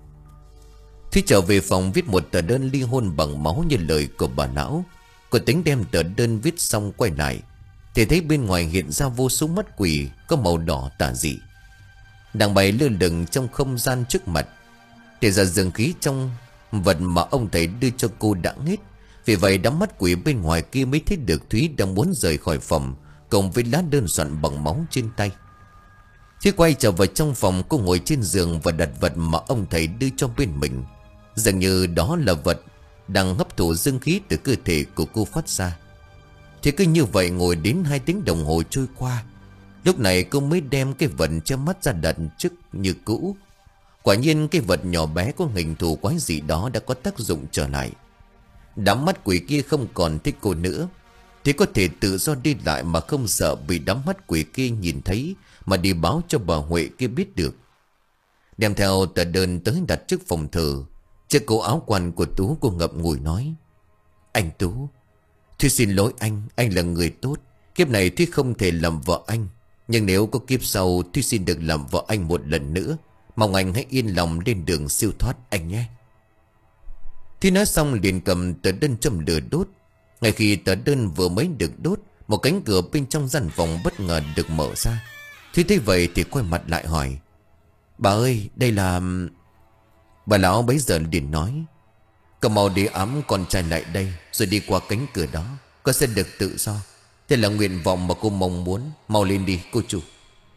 Thúy trở về phòng viết một tờ đơn ly hôn bằng máu như lời của bà lão. Cô tính đem tờ đơn viết xong quay lại thì thấy bên ngoài hiện ra vô số mắt quỷ có màu đỏ tà dị đang bay lơ lửng trong không gian trước mặt. Để ra dương khí trong vật mà ông thầy đưa cho cô đã hết. Vì vậy đám mắt quỷ bên ngoài kia mới thấy được Thúy đang muốn rời khỏi phòng, cùng với lá đơn soạn bằng máu trên tay. Thúy quay trở vào trong phòng, cô ngồi trên giường và đặt vật mà ông thầy đưa cho bên mình. Dường như đó là vật đang hấp thụ dương khí từ cơ thể của cô phát ra. Thì cứ như vậy ngồi đến hai tiếng đồng hồ trôi qua. Lúc này cô mới đem cái vật che mắt ra đặt trước như cũ. Quả nhiên cái vật nhỏ bé có hình thù quái dị đó đã có tác dụng trở lại. Đám mắt quỷ kia không còn thích cô nữa. Thì có thể tự do đi lại mà không sợ bị đám mắt quỷ kia nhìn thấy, mà đi báo cho bà Huệ kia biết được. Đem theo tờ đơn tới đặt trước phòng thờ. Chiếc cổ áo quan của Tú, cô ngậm ngùi nói: Anh Tú, Thúy xin lỗi anh, anh là người tốt. Kiếp này Thúy không thể làm vợ anh, nhưng nếu có kiếp sau Thúy xin được làm vợ anh một lần nữa. Mong anh hãy yên lòng lên đường siêu thoát anh nhé. Thúy nói xong liền cầm tờ đơn châm lửa đốt. Ngay khi tờ đơn vừa mới được đốt, một cánh cửa bên trong gian phòng bất ngờ được mở ra. Thúy thấy vậy thì quay mặt lại hỏi: Bà ơi, đây là... Bà lão bấy giờ liền nói: Cậu mau đi ẵm con trai lại đây, rồi đi qua cánh cửa đó, con sẽ được tự do. Thế là nguyện vọng mà cô mong muốn. Mau lên đi cô chủ.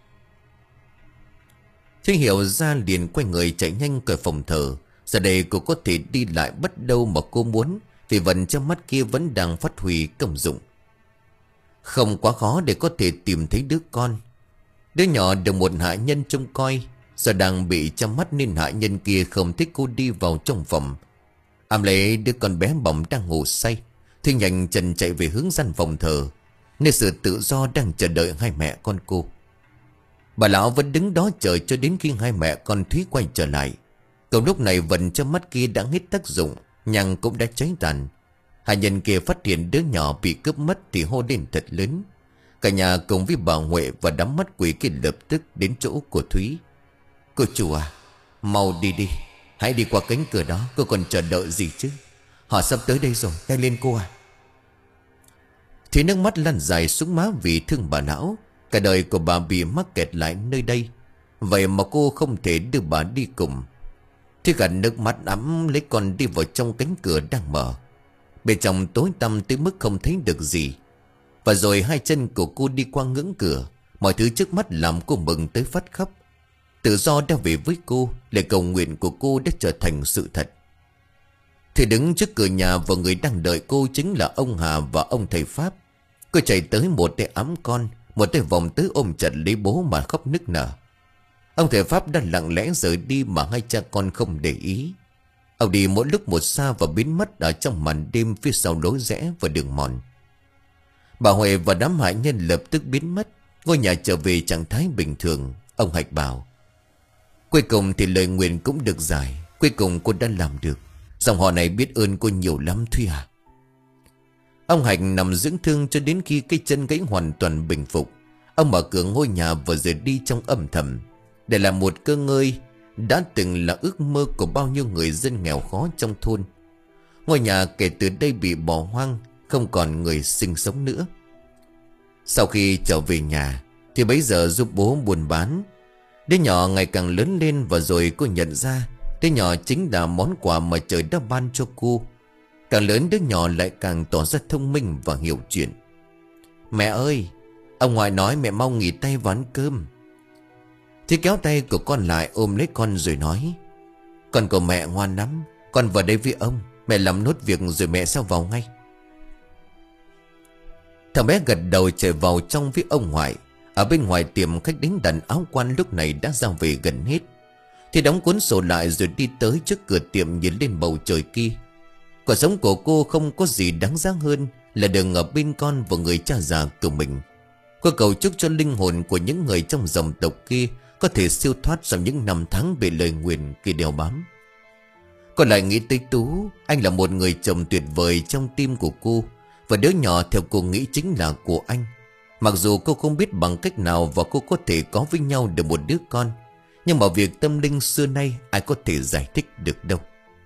Thúy hiểu ra liền quay người chạy nhanh khỏi phòng thờ. Giờ đây cô có thể đi lại bất đâu mà cô muốn, vì vần trong mắt kia vẫn đang phát huy công dụng. Không quá khó để có thể tìm thấy đứa con. Đứa nhỏ được một hạ nhân trông coi. Giờ đang bị chăm mắt nên hạ nhân kia không thích cô đi vào trong phòng. Ám lấy đứa con bé bỏng đang ngủ say. Thì nhanh chân chạy về hướng gian phòng thờ, nơi sự tự do đang chờ đợi hai mẹ con cô. Bà lão vẫn đứng đó chờ cho đến khi hai mẹ con Thúy quay trở lại. Cùng lúc này vần trong mắt kia đã hết tác dụng, nhang cũng đã cháy tàn. Hai nhân kia phát hiện đứa nhỏ bị cướp mất thì hô lên thật lớn. Cả nhà cùng với bà Huệ và đám mắt quỷ kia lập tức đến chỗ của Thúy. Cô chủ à, mau đi đi, hãy đi qua cánh cửa đó, cô còn chờ đợi gì chứ? Họ sắp tới đây rồi, nhanh lên cô à. Thì nước mắt lăn dài xuống má vì thương bà lão. Cả đời của bà bị mắc kẹt lại nơi đây, vậy mà cô không thể đưa bà đi cùng. Thì cả nước mắt ấm lấy con đi vào trong cánh cửa đang mở. Bên trong tối tăm tới mức không thấy được gì. Và rồi hai chân của cô đi qua ngưỡng cửa. Mọi thứ trước mắt làm cô mừng tới phát khóc. Tự do đã về với cô, lời cầu nguyện của cô đã trở thành sự thật. Thì đứng trước cửa nhà và người đang đợi cô chính là ông Hà và ông thầy Pháp. Cô chạy tới, một tay ẵm con, một tay vòng tới ôm chặt lấy bố mà khóc nức nở. Ông thầy Pháp đã lặng lẽ rời đi mà hai cha con không để ý. Ông đi mỗi lúc một xa và biến mất ở trong màn đêm phía sau lối rẽ và đường mòn. Bà Huệ và đám hại nhân lập tức biến mất. Ngôi nhà trở về trạng thái bình thường. Ông Hạch bảo: cuối cùng thì lời nguyện cũng được giải. Cuối cùng cô đã làm được. Dòng họ này biết ơn cô nhiều lắm Thúy à. Ông Hạch nằm dưỡng thương cho đến khi cái chân gãy hoàn toàn bình phục. Ông mở cửa ngôi nhà và rời đi trong âm thầm. Để làm một cơ ngơi đã từng là ước mơ của bao nhiêu người dân nghèo khó trong thôn. Ngôi nhà kể từ đây bị bỏ hoang, không còn người sinh sống nữa. Sau khi trở về nhà thì bấy giờ giúp bố buôn bán. Đứa nhỏ ngày càng lớn lên và rồi cô nhận ra đứa nhỏ chính là món quà mà trời đã ban cho cô. Càng lớn đứa nhỏ lại càng tỏ ra thông minh và hiểu chuyện. Mẹ ơi, ông ngoại nói mẹ mau nghỉ tay vào ăn cơm. Thì kéo tay của con lại ôm lấy con rồi nói: con của mẹ ngoan lắm, con vào đây với ông. Mẹ làm nốt việc rồi mẹ sẽ vào ngay. Thằng bé gật đầu chạy vào trong với ông ngoại. Ở bên ngoài tiệm khách đánh đàn áo quan lúc này đã ra về gần hết. Thì đóng cuốn sổ lại rồi đi tới trước cửa tiệm nhìn lên bầu trời kia. Cuộc sống của cô không có gì đáng giá hơn là được ở bên con và người cha già của mình. Cô cầu chúc cho linh hồn của những người trong dòng tộc kia có thể siêu thoát sau những năm tháng bị lời nguyền kia đeo bám. Cô lại nghĩ tới Tú. Anh là một người chồng tuyệt vời trong tim của cô. Và đứa nhỏ theo cô nghĩ chính là của anh. Mặc dù cô không biết bằng cách nào và cô có thể có với nhau được một đứa con, nhưng mà việc tâm linh xưa nay ai có thể giải thích được đâu.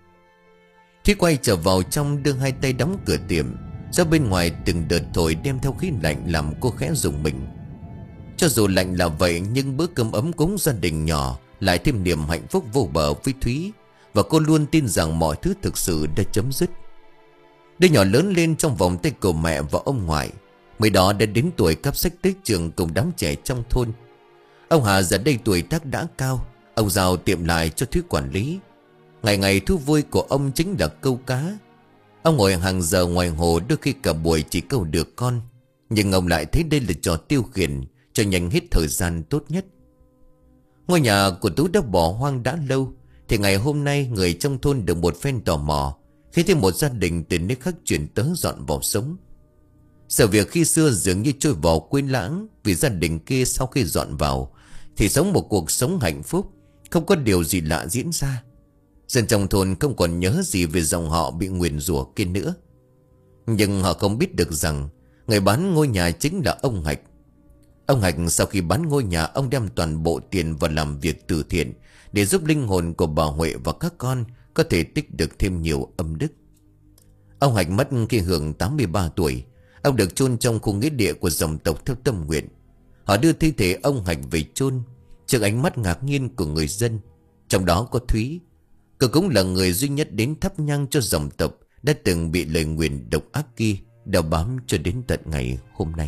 Thúy quay trở vào trong, đưa hai tay đóng cửa tiệm. Ra bên ngoài từng đợt thổi đem theo khí lạnh làm cô khẽ rùng mình. Cho dù lạnh là vậy nhưng bữa cơm ấm cúng gia đình nhỏ lại thêm niềm hạnh phúc vô bờ với Thúy. Và cô luôn tin rằng mọi thứ thực sự đã chấm dứt. Đứa nhỏ lớn lên trong vòng tay của mẹ và ông ngoại. Mới đó đã đến tuổi cắp sách tới trường cùng đám trẻ trong thôn. Ông Hà giờ đây tuổi tác đã cao. Ông giao tiệm lại cho Thúy quản lý. Ngày ngày thú vui của ông chính là câu cá. Ông ngồi hàng giờ ngoài hồ, đôi khi cả buổi chỉ câu được con. Nhưng ông lại thấy đây là trò tiêu khiển, cho nhanh hết thời gian tốt nhất. Ngôi nhà của Tú đã bỏ hoang đã lâu. Thì ngày hôm nay người trong thôn được một phen tò mò khi thêm một gia đình từ nơi khác chuyển tới dọn vào sống. Sự việc khi xưa dường như trôi vào quên lãng. Vì gia đình kia sau khi dọn vào thì sống một cuộc sống hạnh phúc, không có điều gì lạ diễn ra. Dân trong thôn không còn nhớ gì về dòng họ bị nguyền rủa kia nữa. Nhưng họ không biết được rằng người bán ngôi nhà chính là ông Hạch. Ông Hạch sau khi bán ngôi nhà, ông đem toàn bộ tiền vào làm việc từ thiện để giúp linh hồn của bà Huệ và các con có thể tích được thêm nhiều âm đức. Ông Hạch mất khi hưởng tám mươi ba tuổi. Ông được chôn trong khu nghĩa địa của dòng tộc theo tâm nguyện. Họ đưa thi thể ông Hạch về chôn trước ánh mắt ngạc nhiên của người dân, trong đó có Thúy. Cô cũng là người duy nhất đến thắp nhang cho dòng tộc đã từng bị lời nguyền độc ác kia đeo bám cho đến tận ngày hôm nay.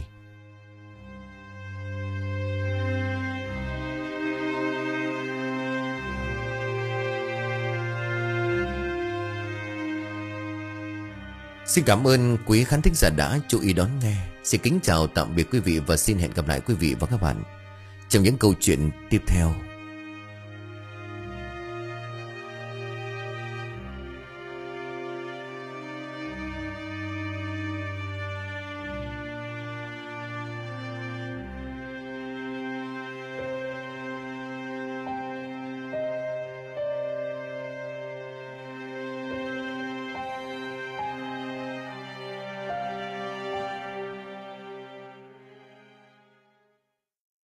Xin cảm ơn quý khán thính giả đã chú ý đón nghe. Xin kính chào tạm biệt quý vị và xin hẹn gặp lại quý vị và các bạn trong những câu chuyện tiếp theo.